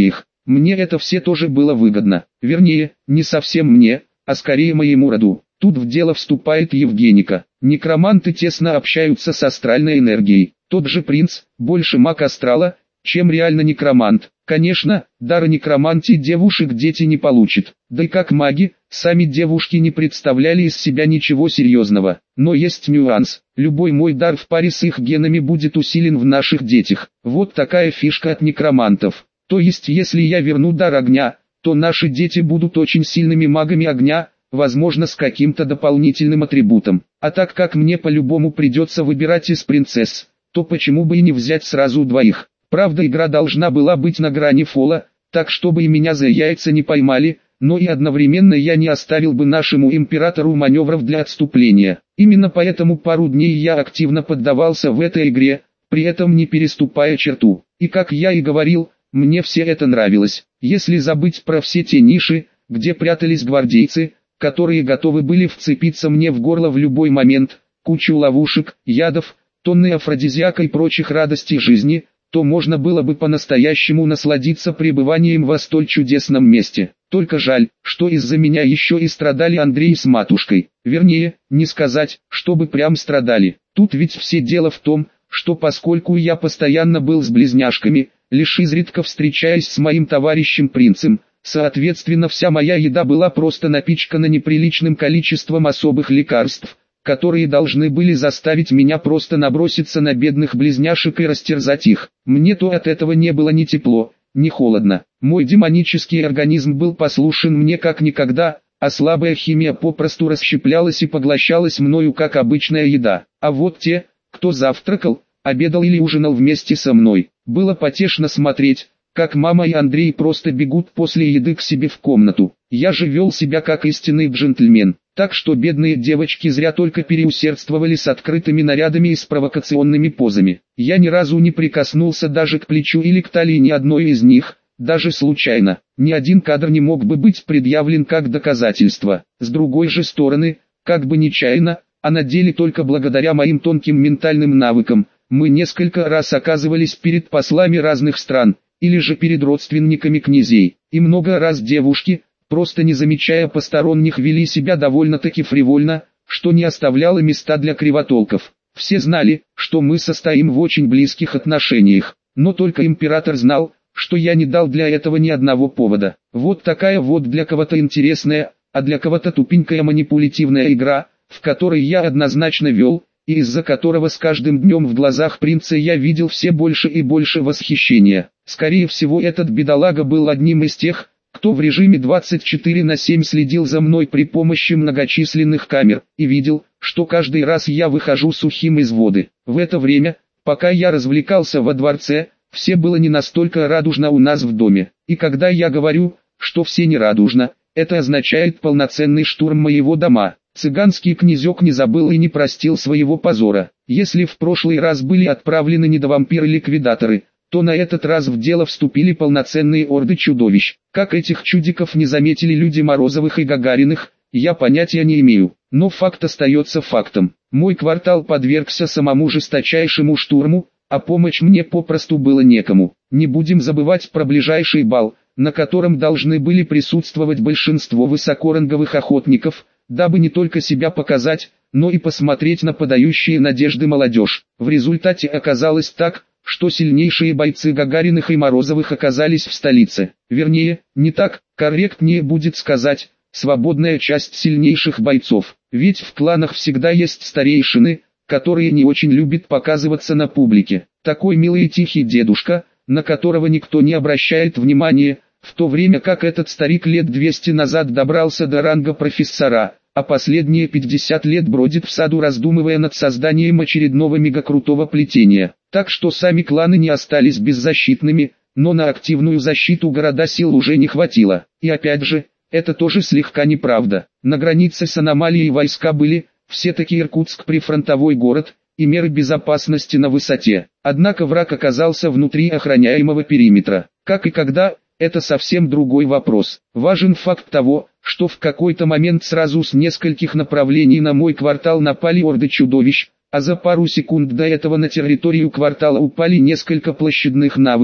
Мне это все тоже было выгодно. Вернее, не совсем мне, а скорее моему роду. Тут в дело вступает Евгеника. Некроманты тесно общаются с астральной энергией. Тот же принц, больше маг астрала, чем реально некромант. Конечно, дара некромантии девушек дети не получит. Да и как маги, сами девушки не представляли из себя ничего серьезного. Но есть нюанс. Любой мой дар в паре с их генами будет усилен в наших детях. Вот такая фишка от некромантов. То есть если я верну дар огня, то наши дети будут очень сильными магами огня, возможно с каким-то дополнительным атрибутом. А так как мне по-любому придется выбирать из принцесс, то почему бы и не взять сразу двоих. Правда, игра должна была быть на грани фола, так чтобы и меня за яйца не поймали, но и одновременно я не оставил бы нашему императору маневров для отступления. Именно поэтому пару дней я активно поддавался в этой игре, при этом не переступая черту. И как я и говорил, мне все это нравилось. Если забыть про все те ниши, где прятались гвардейцы, которые готовы были вцепиться мне в горло в любой момент, кучу ловушек, ядов, тонны афродизиака и прочих радостей жизни, то можно было бы по-настоящему насладиться пребыванием во столь чудесном месте. Только жаль, что из-за меня еще и страдали Андрей с матушкой. Вернее, не сказать, чтобы прям страдали. Тут ведь все дело в том, что поскольку я постоянно был с близняшками, лишь изредка встречаясь с моим товарищем принцем, соответственно вся моя еда была просто напичкана неприличным количеством особых лекарств, которые должны были заставить меня просто наброситься на бедных близняшек и растерзать их. Мне то от этого не было ни тепло, ни холодно. Мой демонический организм был послушен мне как никогда, а слабая химия попросту расщеплялась и поглощалась мною как обычная еда. А вот те, кто завтракал, обедал или ужинал вместе со мной, было потешно смотреть, как мама и Андрей просто бегут после еды к себе в комнату. Я же вел себя как истинный джентльмен. Так что бедные девочки зря только переусердствовали с открытыми нарядами и с провокационными позами. Я ни разу не прикоснулся даже к плечу или к талии ни одной из них, даже случайно. Ни один кадр не мог бы быть предъявлен как доказательство. С другой же стороны, как бы нечаянно, а на деле только благодаря моим тонким ментальным навыкам, мы несколько раз оказывались перед послами разных стран, или же перед родственниками князей, и много раз девушки, просто не замечая посторонних, вели себя довольно-таки фривольно, что не оставляло места для кривотолков. Все знали, что мы состоим в очень близких отношениях, но только император знал, что я не дал для этого ни одного повода. Вот такая вот для кого-то интересная, а для кого-то тупенькая манипулятивная игра, в которой я однозначно вел, и из-за которого с каждым днем в глазах принца я видел все больше и больше восхищения. Скорее всего, этот бедолага был одним из тех, кто в режиме двадцать четыре на семь следил за мной при помощи многочисленных камер, и видел, что каждый раз я выхожу сухим из воды. В это время, пока я развлекался во дворце, все было не настолько радужно у нас в доме. И когда я говорю, что все не радужно, это означает полноценный штурм моего дома. Цыганский князек не забыл и не простил своего позора. Если в прошлый раз были отправлены недовампиры-ликвидаторы, то на этот раз в дело вступили полноценные орды чудовищ. Как этих чудиков не заметили люди Морозовых и Гагариных, я понятия не имею. Но факт остается фактом. Мой квартал подвергся самому жесточайшему штурму, а помочь мне попросту было некому. Не будем забывать про ближайший бал, на котором должны были присутствовать большинство высокоранговых охотников, дабы не только себя показать, но и посмотреть на подающие надежды молодежь. В результате оказалось так, что сильнейшие бойцы Гагариных и Морозовых оказались в столице. Вернее, не так, корректнее будет сказать, свободная часть сильнейших бойцов. Ведь в кланах всегда есть старейшины, которые не очень любят показываться на публике. Такой милый и тихий дедушка, на которого никто не обращает внимания, в то время как этот старик лет двести назад добрался до ранга профессора, а последние пятьдесят лет бродит в саду, раздумывая над созданием очередного мегакрутого плетения. Так что сами кланы не остались беззащитными, но на активную защиту города сил уже не хватило. И опять же, это тоже слегка неправда. На границе с аномалией войска были, все-таки Иркутск прифронтовой город, и меры безопасности на высоте. Однако враг оказался внутри охраняемого периметра. Как и когда, это совсем другой вопрос. Важен факт того, что в какой-то момент сразу с нескольких направлений на мой квартал напали орды чудовищ, а за пару секунд до этого на территорию квартала упали несколько площадных навыков,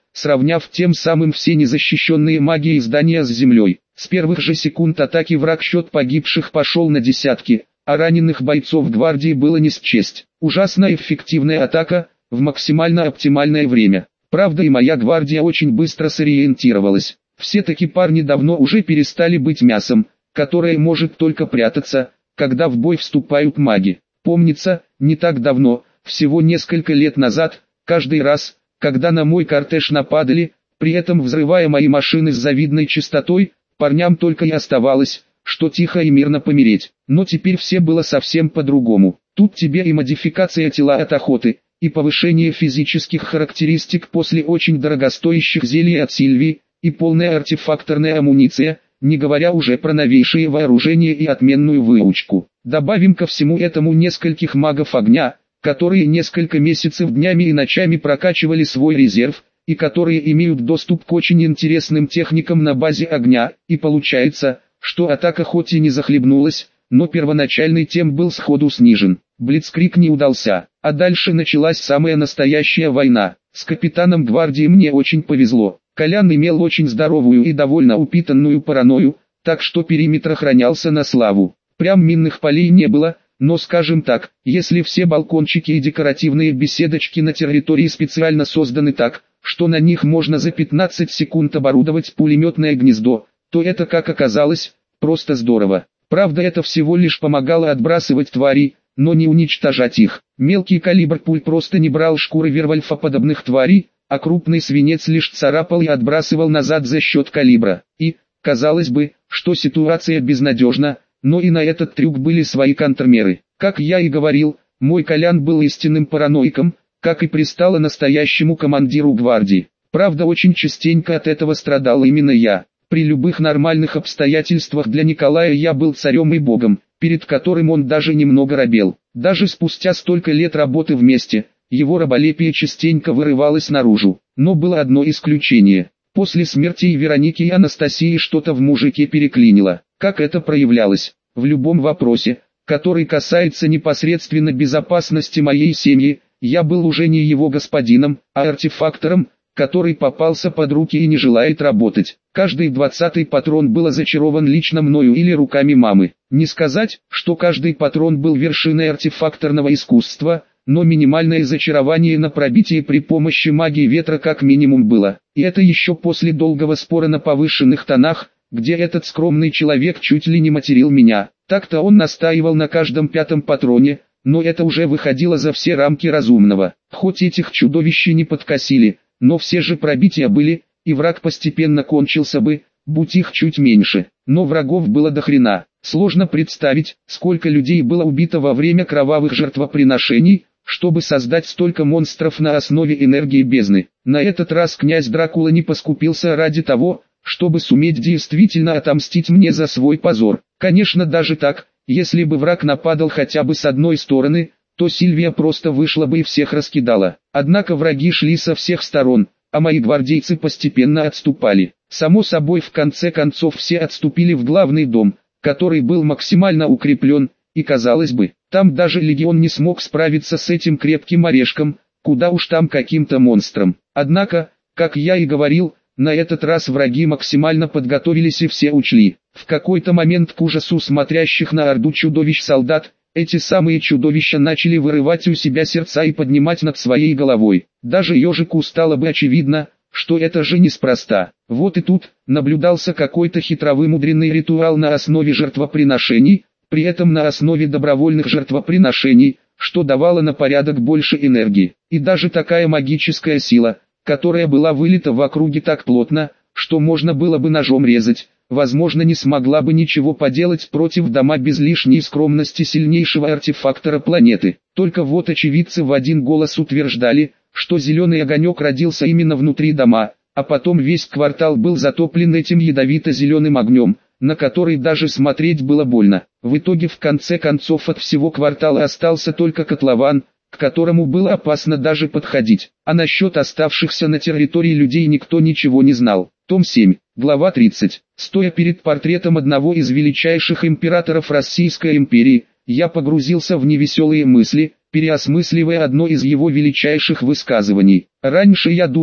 сравняв тем самым все незащищенные магией здания с землей. С первых же секунд атаки враг счет погибших пошел на десятки, а раненых бойцов гвардии было не счесть. Ужасно эффективная атака, в максимально оптимальное время. Правда, и моя гвардия очень быстро сориентировалась. Все-таки парни давно уже перестали быть мясом, которое может только прятаться, когда в бой вступают маги. Помнится, не так давно, всего несколько лет назад, каждый раз, когда на мой кортеж нападали, при этом взрывая мои машины с завидной частотой, парням только и оставалось, что тихо и мирно помереть. Но теперь все было совсем по-другому. Тут тебе и модификация тела от охоты, и повышение физических характеристик после очень дорогостоящих зелий от Сильвии, и полная артефакторная амуниция, не говоря уже про новейшие вооружения и отменную выучку. Добавим ко всему этому нескольких магов огня, которые несколько месяцев днями и ночами прокачивали свой резерв, и которые имеют доступ к очень интересным техникам на базе огня, и получается, что атака хоть и не захлебнулась, но первоначальный темп был сходу снижен. Блицкриг не удался, а дальше началась самая настоящая война. С капитаном гвардии мне очень повезло. Колян имел очень здоровую и довольно упитанную паранойю, так что периметр охранялся на славу. Прям минных полей не было, но скажем так, если все балкончики и декоративные беседочки на территории специально созданы так, что на них можно за пятнадцать секунд оборудовать пулеметное гнездо, то это, как оказалось, просто здорово. Правда, это всего лишь помогало отбрасывать тварей, но не уничтожать их. Мелкий калибр пуль просто не брал шкуры вервольфоподобных тварей, а крупный свинец лишь царапал и отбрасывал назад за счет калибра. И, казалось бы, что ситуация безнадежна, но и на этот трюк были свои контрмеры. Как я и говорил, мой Колян был истинным параноиком, как и пристало настоящему командиру гвардии. Правда, очень частенько от этого страдал именно я. При любых нормальных обстоятельствах для Николая я был царем и богом, перед которым он даже немного робел. Даже спустя столько лет работы вместе, его раболепие частенько вырывалось наружу. Но было одно исключение. После смерти и Вероники и Анастасии что-то в мужике переклинило. Как это проявлялось? В любом вопросе, который касается непосредственно безопасности моей семьи, я был уже не его господином, а артефактором, который попался под руки и не желает работать. Каждый двадцатый патрон был зачарован лично мною или руками мамы. Не сказать, что каждый патрон был вершиной артефакторного искусства, но минимальное зачарование на пробитие при помощи магии ветра как минимум было. И это еще после долгого спора на повышенных тонах, где этот скромный человек чуть ли не материл меня. Так-то он настаивал на каждом пятом патроне, но это уже выходило за все рамки разумного. Хоть этих чудовищ не подкосили, но все же пробития были, и враг постепенно кончился бы, будь их чуть меньше. Но врагов было до хрена. Сложно представить, сколько людей было убито во время кровавых жертвоприношений, чтобы создать столько монстров на основе энергии бездны. На этот раз князь Дракула не поскупился ради того, чтобы суметь действительно отомстить мне за свой позор. Конечно, даже так, если бы враг нападал хотя бы с одной стороны, то Сильвия просто вышла бы и всех раскидала. Однако враги шли со всех сторон, а мои гвардейцы постепенно отступали. Само собой, в конце концов все отступили в главный дом, который был максимально укреплен, и казалось бы, там даже легион не смог справиться с этим крепким орешком, куда уж там каким-то монстром. Однако, как я и говорил, на этот раз враги максимально подготовились и все учли. В какой-то момент к ужасу смотрящих на орду чудовищ солдат, эти самые чудовища начали вырывать у себя сердца и поднимать над своей головой. Даже ежику стало бы очевидно, что это же неспроста. Вот и тут наблюдался какой-то хитровымудренный ритуал на основе жертвоприношений, при этом на основе добровольных жертвоприношений, что давало на порядок больше энергии. И даже такая магическая сила, которая была вылита в округе так плотно, что можно было бы ножом резать, возможно, не смогла бы ничего поделать против дома без лишней скромности сильнейшего артефактора планеты. Только вот очевидцы в один голос утверждали, что зеленый огонек родился именно внутри дома, а потом весь квартал был затоплен этим ядовито-зеленым огнем, на который даже смотреть было больно. В итоге в конце концов от всего квартала остался только котлован, к которому было опасно даже подходить. А насчет оставшихся на территории людей никто ничего не знал. Том семь, глава тридцать. Стоя перед портретом одного из величайших императоров Российской империи, я погрузился в невеселые мысли, переосмысливая одно из его величайших высказываний. Раньше я думал,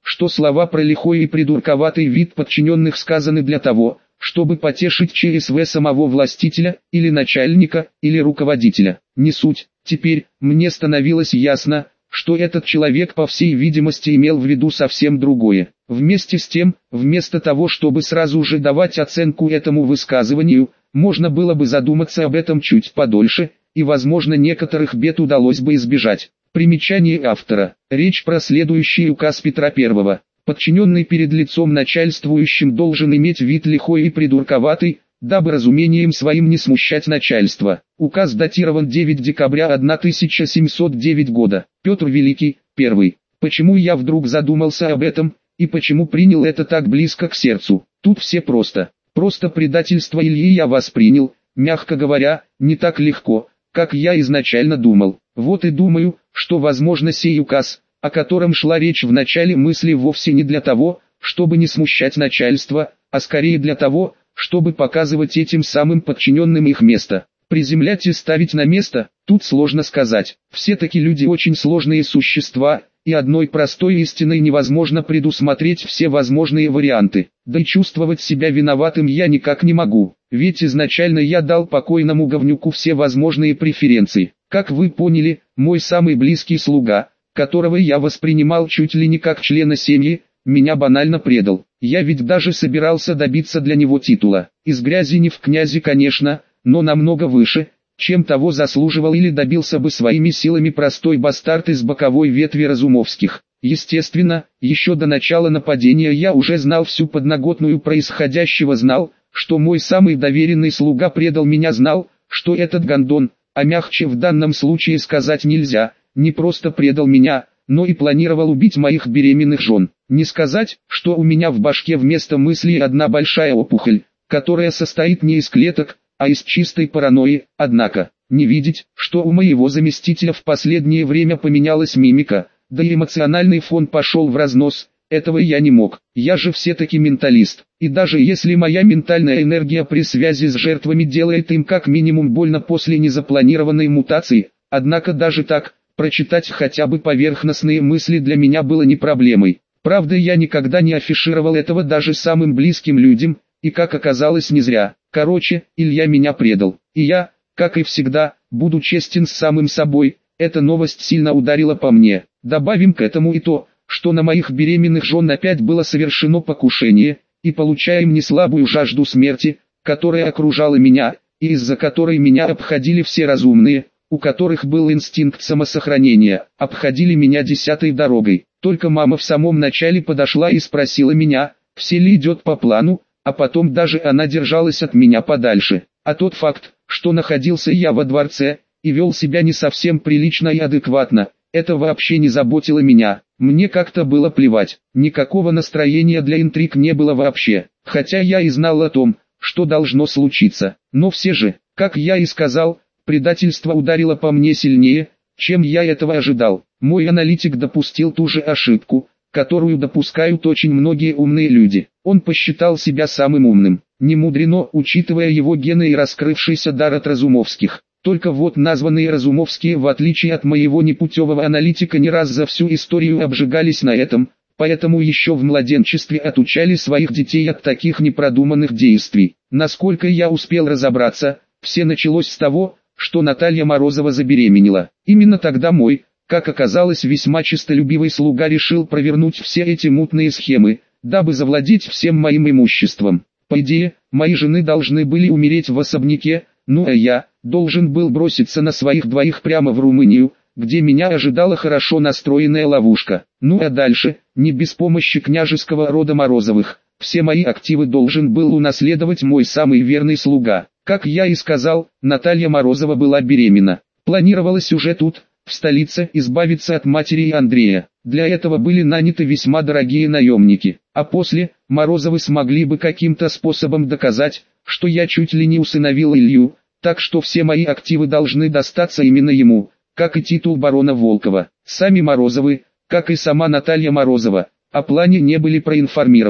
что слова про лихой и придурковатый вид подчиненных сказаны для того, чтобы потешить ЧСВ самого властителя, или начальника, или руководителя. Не суть. Теперь, мне становилось ясно, что этот человек по всей видимости имел в виду совсем другое. Вместе с тем, вместо того чтобы сразу же давать оценку этому высказыванию, можно было бы задуматься об этом чуть подольше, и возможно некоторых бед удалось бы избежать. Примечание автора. Речь про следующий указ Петра Первого. Подчиненный перед лицом начальствующим должен иметь вид лихой и придурковатый, дабы разумением своим не смущать начальство. Указ датирован девятого декабря тысяча семьсот девятого года. Петр Великий, первый. Почему я вдруг задумался об этом, и почему принял это так близко к сердцу? Тут все просто. Просто предательство Ильи я воспринял, мягко говоря, не так легко, как я изначально думал. Вот и думаю, что возможно сей указ, о котором шла речь в начале мысли, вовсе не для того, чтобы не смущать начальство, а скорее для того, чтобы показывать этим самым подчиненным их место. Приземлять и ставить на место, тут сложно сказать. Все-таки люди очень сложные существа, и одной простой истиной невозможно предусмотреть все возможные варианты. Да и чувствовать себя виноватым я никак не могу, ведь изначально я дал покойному говнюку все возможные преференции. Как вы поняли, мой самый близкий слуга, которого я воспринимал чуть ли не как члена семьи, меня банально предал. Я ведь даже собирался добиться для него титула. Из грязи не в князи, конечно, но намного выше, чем того заслуживал или добился бы своими силами простой бастард из боковой ветви Разумовских. Естественно, еще до начала нападения я уже знал всю подноготную происходящего, знал, что мой самый доверенный слуга предал меня, знал, что этот гондон, а мягче в данном случае сказать нельзя, не просто предал меня, но и планировал убить моих беременных жен. Не сказать, что у меня в башке вместо мыслей одна большая опухоль, которая состоит не из клеток, а из чистой паранойи, однако, не видеть, что у моего заместителя в последнее время поменялась мимика, да и эмоциональный фон пошел в разнос, этого я не мог. Я же все-таки менталист, и даже если моя ментальная энергия при связи с жертвами делает им как минимум больно после незапланированной мутации, однако даже так, прочитать хотя бы поверхностные мысли для меня было не проблемой. Правда, я никогда не афишировал этого даже самым близким людям, и как оказалось не зря. Короче, Илья меня предал, и я, как и всегда, буду честен с самым собой, эта новость сильно ударила по мне. Добавим к этому и то, что на моих беременных жен опять было совершено покушение, и получаем неслабую жажду смерти, которая окружала меня, и из-за которой меня обходили все разумные, у которых был инстинкт самосохранения, обходили меня десятой дорогой. Только мама в самом начале подошла и спросила меня, все ли идет по плану, а потом даже она держалась от меня подальше. А тот факт, что находился я во дворце, и вел себя не совсем прилично и адекватно, это вообще не заботило меня. Мне как-то было плевать, никакого настроения для интриг не было вообще, хотя я и знал о том, что должно случиться. Но все же, как я и сказал, предательство ударило по мне сильнее, чем я этого ожидал. Мой аналитик допустил ту же ошибку, которую допускают очень многие умные люди. Он посчитал себя самым умным. Не мудрено, учитывая его гены и раскрывшийся дар от Разумовских. Только вот названные Разумовские, в отличие от моего непутевого аналитика, не раз за всю историю обжигались на этом, поэтому еще в младенчестве отучали своих детей от таких непродуманных действий. Насколько я успел разобраться, все началось с того, что Наталья Морозова забеременела. Именно тогда мой, как оказалось, весьма честолюбивый слуга решил провернуть все эти мутные схемы, дабы завладеть всем моим имуществом. По идее, мои жены должны были умереть в особняке, ну а я должен был броситься на своих двоих прямо в Румынию, где меня ожидала хорошо настроенная ловушка. Ну а дальше, не без помощи княжеского рода Морозовых, все мои активы должен был унаследовать мой самый верный слуга. Как я и сказал, Наталья Морозова была беременна. Планировалось уже тут, в столице, избавиться от матери и Андрея. Для этого были наняты весьма дорогие наемники. А после, Морозовы смогли бы каким-то способом доказать, что я чуть ли не усыновил Илью, так что все мои активы должны достаться именно ему, как и титул барона Волкова. Сами Морозовы, как и сама Наталья Морозова, о плане не были проинформированы.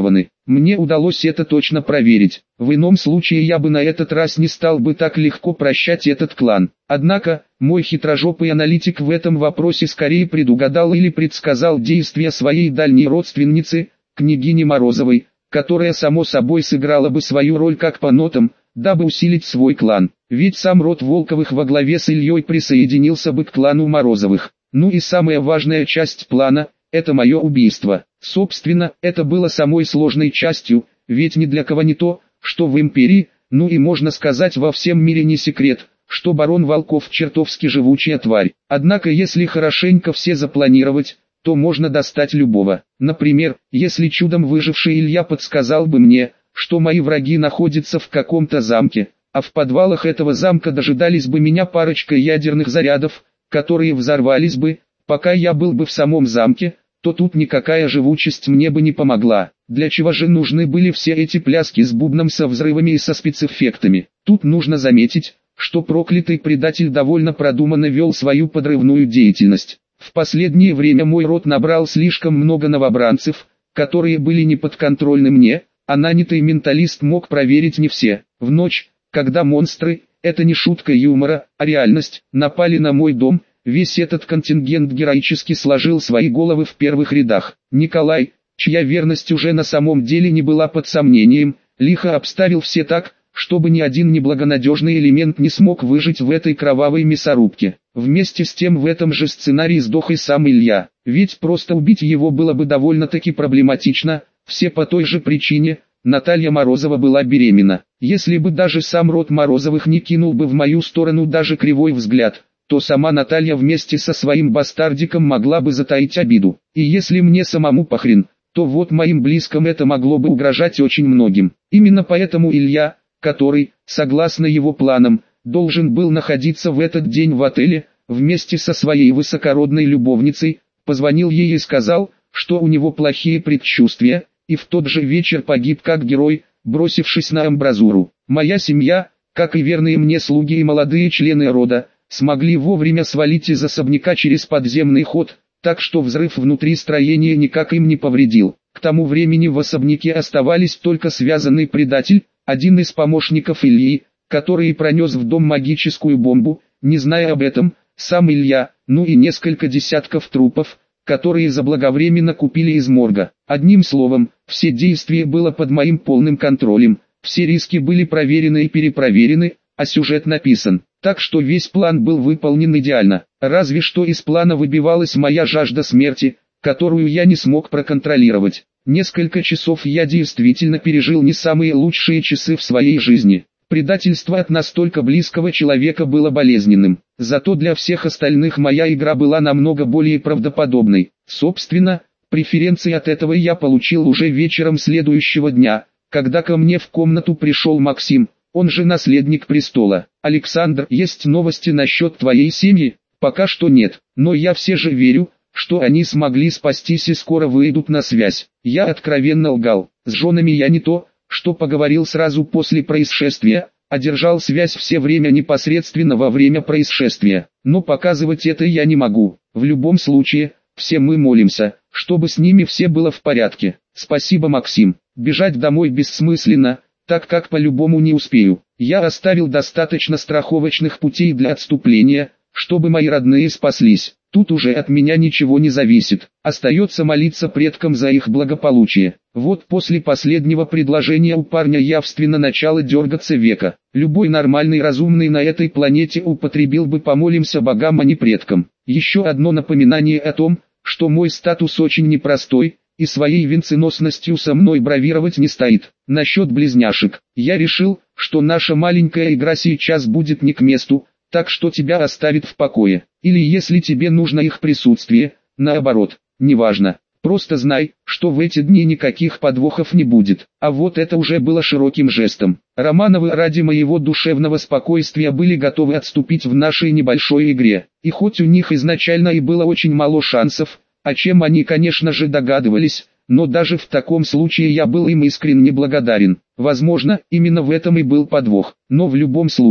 Мне удалось это точно проверить. В ином случае я бы на этот раз не стал бы так легко прощать этот клан. Однако, мой хитрожопый аналитик в этом вопросе скорее предугадал или предсказал действия своей дальней родственницы, княгини Морозовой, которая само собой сыграла бы свою роль как по нотам, дабы усилить свой клан. Ведь сам род Волковых во главе с Ильей присоединился бы к клану Морозовых. Ну и самая важная часть плана – это мое убийство. Собственно, это было самой сложной частью, ведь ни для кого не то, что в империи, ну и можно сказать во всем мире не секрет, что барон Волков чертовски живучая тварь. Однако если хорошенько все запланировать, то можно достать любого. Например, если чудом выживший Илья подсказал бы мне, что мои враги находятся в каком-то замке, а в подвалах этого замка дожидались бы меня парочка ядерных зарядов, которые взорвались бы, пока я был бы в самом замке, то тут никакая живучесть мне бы не помогла. Для чего же нужны были все эти пляски с бубном, со взрывами и со спецэффектами? Тут нужно заметить, что проклятый предатель довольно продуманно вел свою подрывную деятельность. В последнее время мой род набрал слишком много новобранцев, которые были неподконтрольны мне, а нанятый менталист мог проверить не все. В ночь, когда монстры, это не шутка юмора, а реальность, напали на мой дом, весь этот контингент героически сложил свои головы в первых рядах. Николай, чья верность уже на самом деле не была под сомнением, лихо обставил все так, чтобы ни один неблагонадежный элемент не смог выжить в этой кровавой мясорубке. Вместе с тем в этом же сценарии сдох и сам Илья, ведь просто убить его было бы довольно-таки проблематично, все по той же причине. Наталья Морозова была беременна. Если бы даже сам род Морозовых не кинул бы в мою сторону даже кривой взгляд, то сама Наталья вместе со своим бастардиком могла бы затаить обиду. И если мне самому похрен, то вот моим близким это могло бы угрожать очень многим. Именно поэтому Илья, который, согласно его планам, должен был находиться в этот день в отеле, вместе со своей высокородной любовницей, позвонил ей и сказал, что у него плохие предчувствия, и в тот же вечер погиб как герой, бросившись на амбразуру. Моя семья, как и верные мне слуги и молодые члены рода, смогли вовремя свалить из особняка через подземный ход, так что взрыв внутри строения никак им не повредил. К тому времени в особняке оставались только связанный предатель, один из помощников Ильи, который пронес в дом магическую бомбу, не зная об этом, сам Илья, ну и несколько десятков трупов, которые заблаговременно купили из морга. Одним словом, все действия было под моим полным контролем, все риски были проверены и перепроверены, а сюжет написан. Так что весь план был выполнен идеально, разве что из плана выбивалась моя жажда смерти, которую я не смог проконтролировать. Несколько часов я действительно пережил не самые лучшие часы в своей жизни. Предательство от настолько близкого человека было болезненным, зато для всех остальных моя игра была намного более правдоподобной. Собственно, преференции от этого я получил уже вечером следующего дня, когда ко мне в комнату пришел Максим, он же наследник престола. «Александр, есть новости насчет твоей семьи?» «Пока что нет, но я все же верю, что они смогли спастись и скоро выйдут на связь». Я откровенно лгал, с женами я не то, что поговорил сразу после происшествия, а держал связь все время непосредственно во время происшествия. Но показывать это я не могу. В любом случае, все мы молимся, чтобы с ними все было в порядке. Спасибо, Максим. Бежать домой бессмысленно, так как по-любому не успею. Я оставил достаточно страховочных путей для отступления, чтобы мои родные спаслись. Тут уже от меня ничего не зависит. Остается молиться предкам за их благополучие. Вот после последнего предложения у парня явственно начало дергаться века. Любой нормальный разумный на этой планете употребил бы «помолимся богам, а не предкам». Еще одно напоминание о том, что мой статус очень непростой, и своей венценосностью со мной бравировать не стоит. Насчет близняшек. Я решил, что наша маленькая игра сейчас будет не к месту, так что тебя оставит в покое. Или если тебе нужно их присутствие, наоборот, неважно. Просто знай, что в эти дни никаких подвохов не будет. А вот это уже было широким жестом. Романовы ради моего душевного спокойствия были готовы отступить в нашей небольшой игре. И хоть у них изначально и было очень мало шансов, о чем они, конечно же, догадывались, но даже в таком случае я был им искренне благодарен. Возможно, именно в этом и был подвох. Но в любом случае,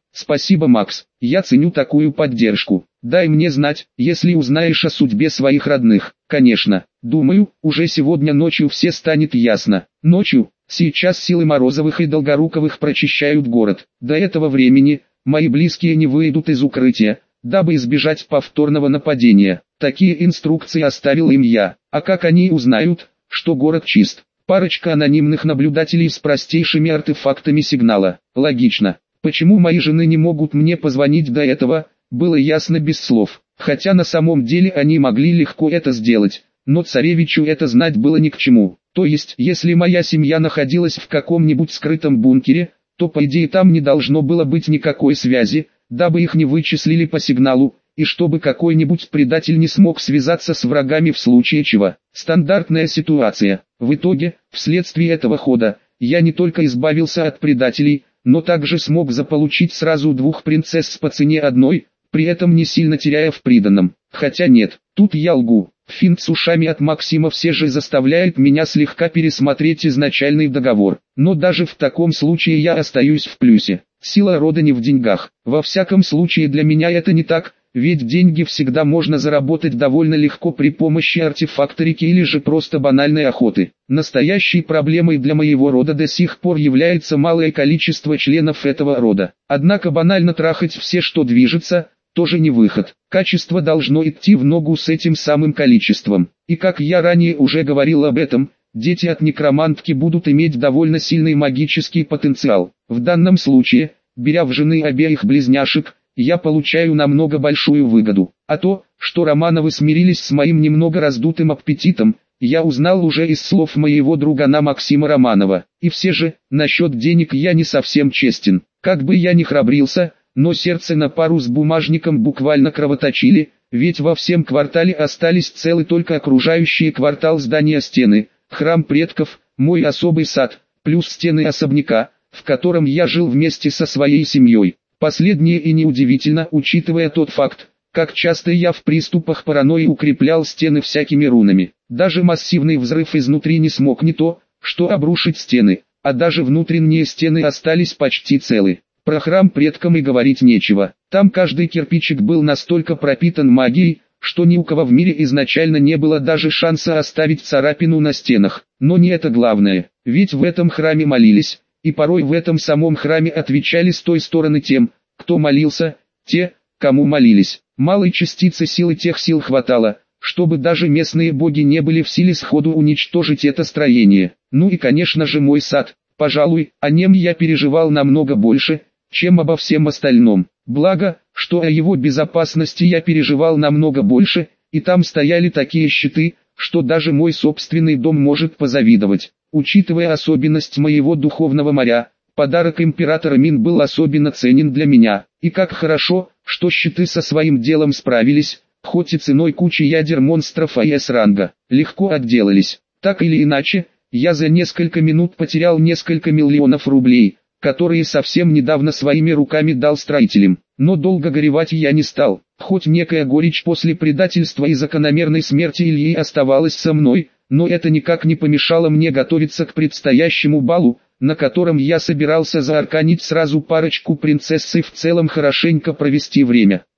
Спасибо, Макс, я ценю такую поддержку. Дай мне знать, если узнаешь о судьбе своих родных. Конечно, думаю, уже сегодня ночью все станет ясно. Ночью, сейчас силы Морозовых и Долгоруковых прочищают город. До этого времени, мои близкие не выйдут из укрытия, дабы избежать повторного нападения. Такие инструкции оставил им я. А как они узнают, что город чист? Парочка анонимных наблюдателей с простейшими артефактами сигнала. Логично. Почему мои жены не могут мне позвонить до этого, было ясно без слов. Хотя на самом деле они могли легко это сделать, но царевичу это знать было ни к чему. То есть, если моя семья находилась в каком-нибудь скрытом бункере, то по идее там не должно было быть никакой связи, дабы их не вычислили по сигналу, и чтобы какой-нибудь предатель не смог связаться с врагами в случае чего. Стандартная ситуация. В итоге, вследствие этого хода, я не только избавился от предателей, но также смог заполучить сразу двух принцесс по цене одной, при этом не сильно теряя в приданом. Хотя нет, тут я лгу. Финт с ушами от Максима все же заставляет меня слегка пересмотреть изначальный договор. Но даже в таком случае я остаюсь в плюсе. Сила рода не в деньгах. Во всяком случае для меня это не так, ведь деньги всегда можно заработать довольно легко при помощи артефакторики или же просто банальной охоты. Настоящей проблемой для моего рода до сих пор является малое количество членов этого рода. Однако банально трахать все, что движется, тоже не выход. Качество должно идти в ногу с этим самым количеством. И как я ранее уже говорил об этом, дети от некромантки будут иметь довольно сильный магический потенциал. В данном случае, беря в жены обеих близняшек, я получаю намного большую выгоду. А то, что Романовы смирились с моим немного раздутым аппетитом, я узнал уже из слов моего другана Максима Романова. И все же, насчет денег я не совсем честен. Как бы я ни храбрился, но сердце на пару с бумажником буквально кровоточили, ведь во всем квартале остались целы только окружающие квартал здания стены, храм предков, мой особый сад, плюс стены особняка, в котором я жил вместе со своей семьей. Последнее и неудивительно, учитывая тот факт, как часто я в приступах паранойи укреплял стены всякими рунами. Даже массивный взрыв изнутри не смог не то, что обрушить стены, а даже внутренние стены остались почти целы. Про храм предкам и говорить нечего. Там каждый кирпичик был настолько пропитан магией, что ни у кого в мире изначально не было даже шанса оставить царапину на стенах. Но не это главное, ведь в этом храме молились. И порой в этом самом храме отвечали с той стороны тем, кто молился, те, кому молились. Малой частицы силы тех сил хватало, чтобы даже местные боги не были в силе сходу уничтожить это строение. Ну и конечно же мой сад, пожалуй, о нем я переживал намного больше, чем обо всем остальном. Благо, что о его безопасности я переживал намного больше, и там стояли такие щиты, что даже мой собственный дом может позавидовать. Учитывая особенность моего духовного моря, подарок императора Мин был особенно ценен для меня. И как хорошо, что щиты со своим делом справились, хоть и ценой кучи ядер монстров А С ранга. Легко отделались. Так или иначе, я за несколько минут потерял несколько миллионов рублей, которые совсем недавно своими руками дал строителям. Но долго горевать я не стал. Хоть некая горечь после предательства и закономерной смерти Ильи оставалась со мной, но это никак не помешало мне готовиться к предстоящему балу, на котором я собирался заарканить сразу парочку принцесс и в целом хорошенько провести время.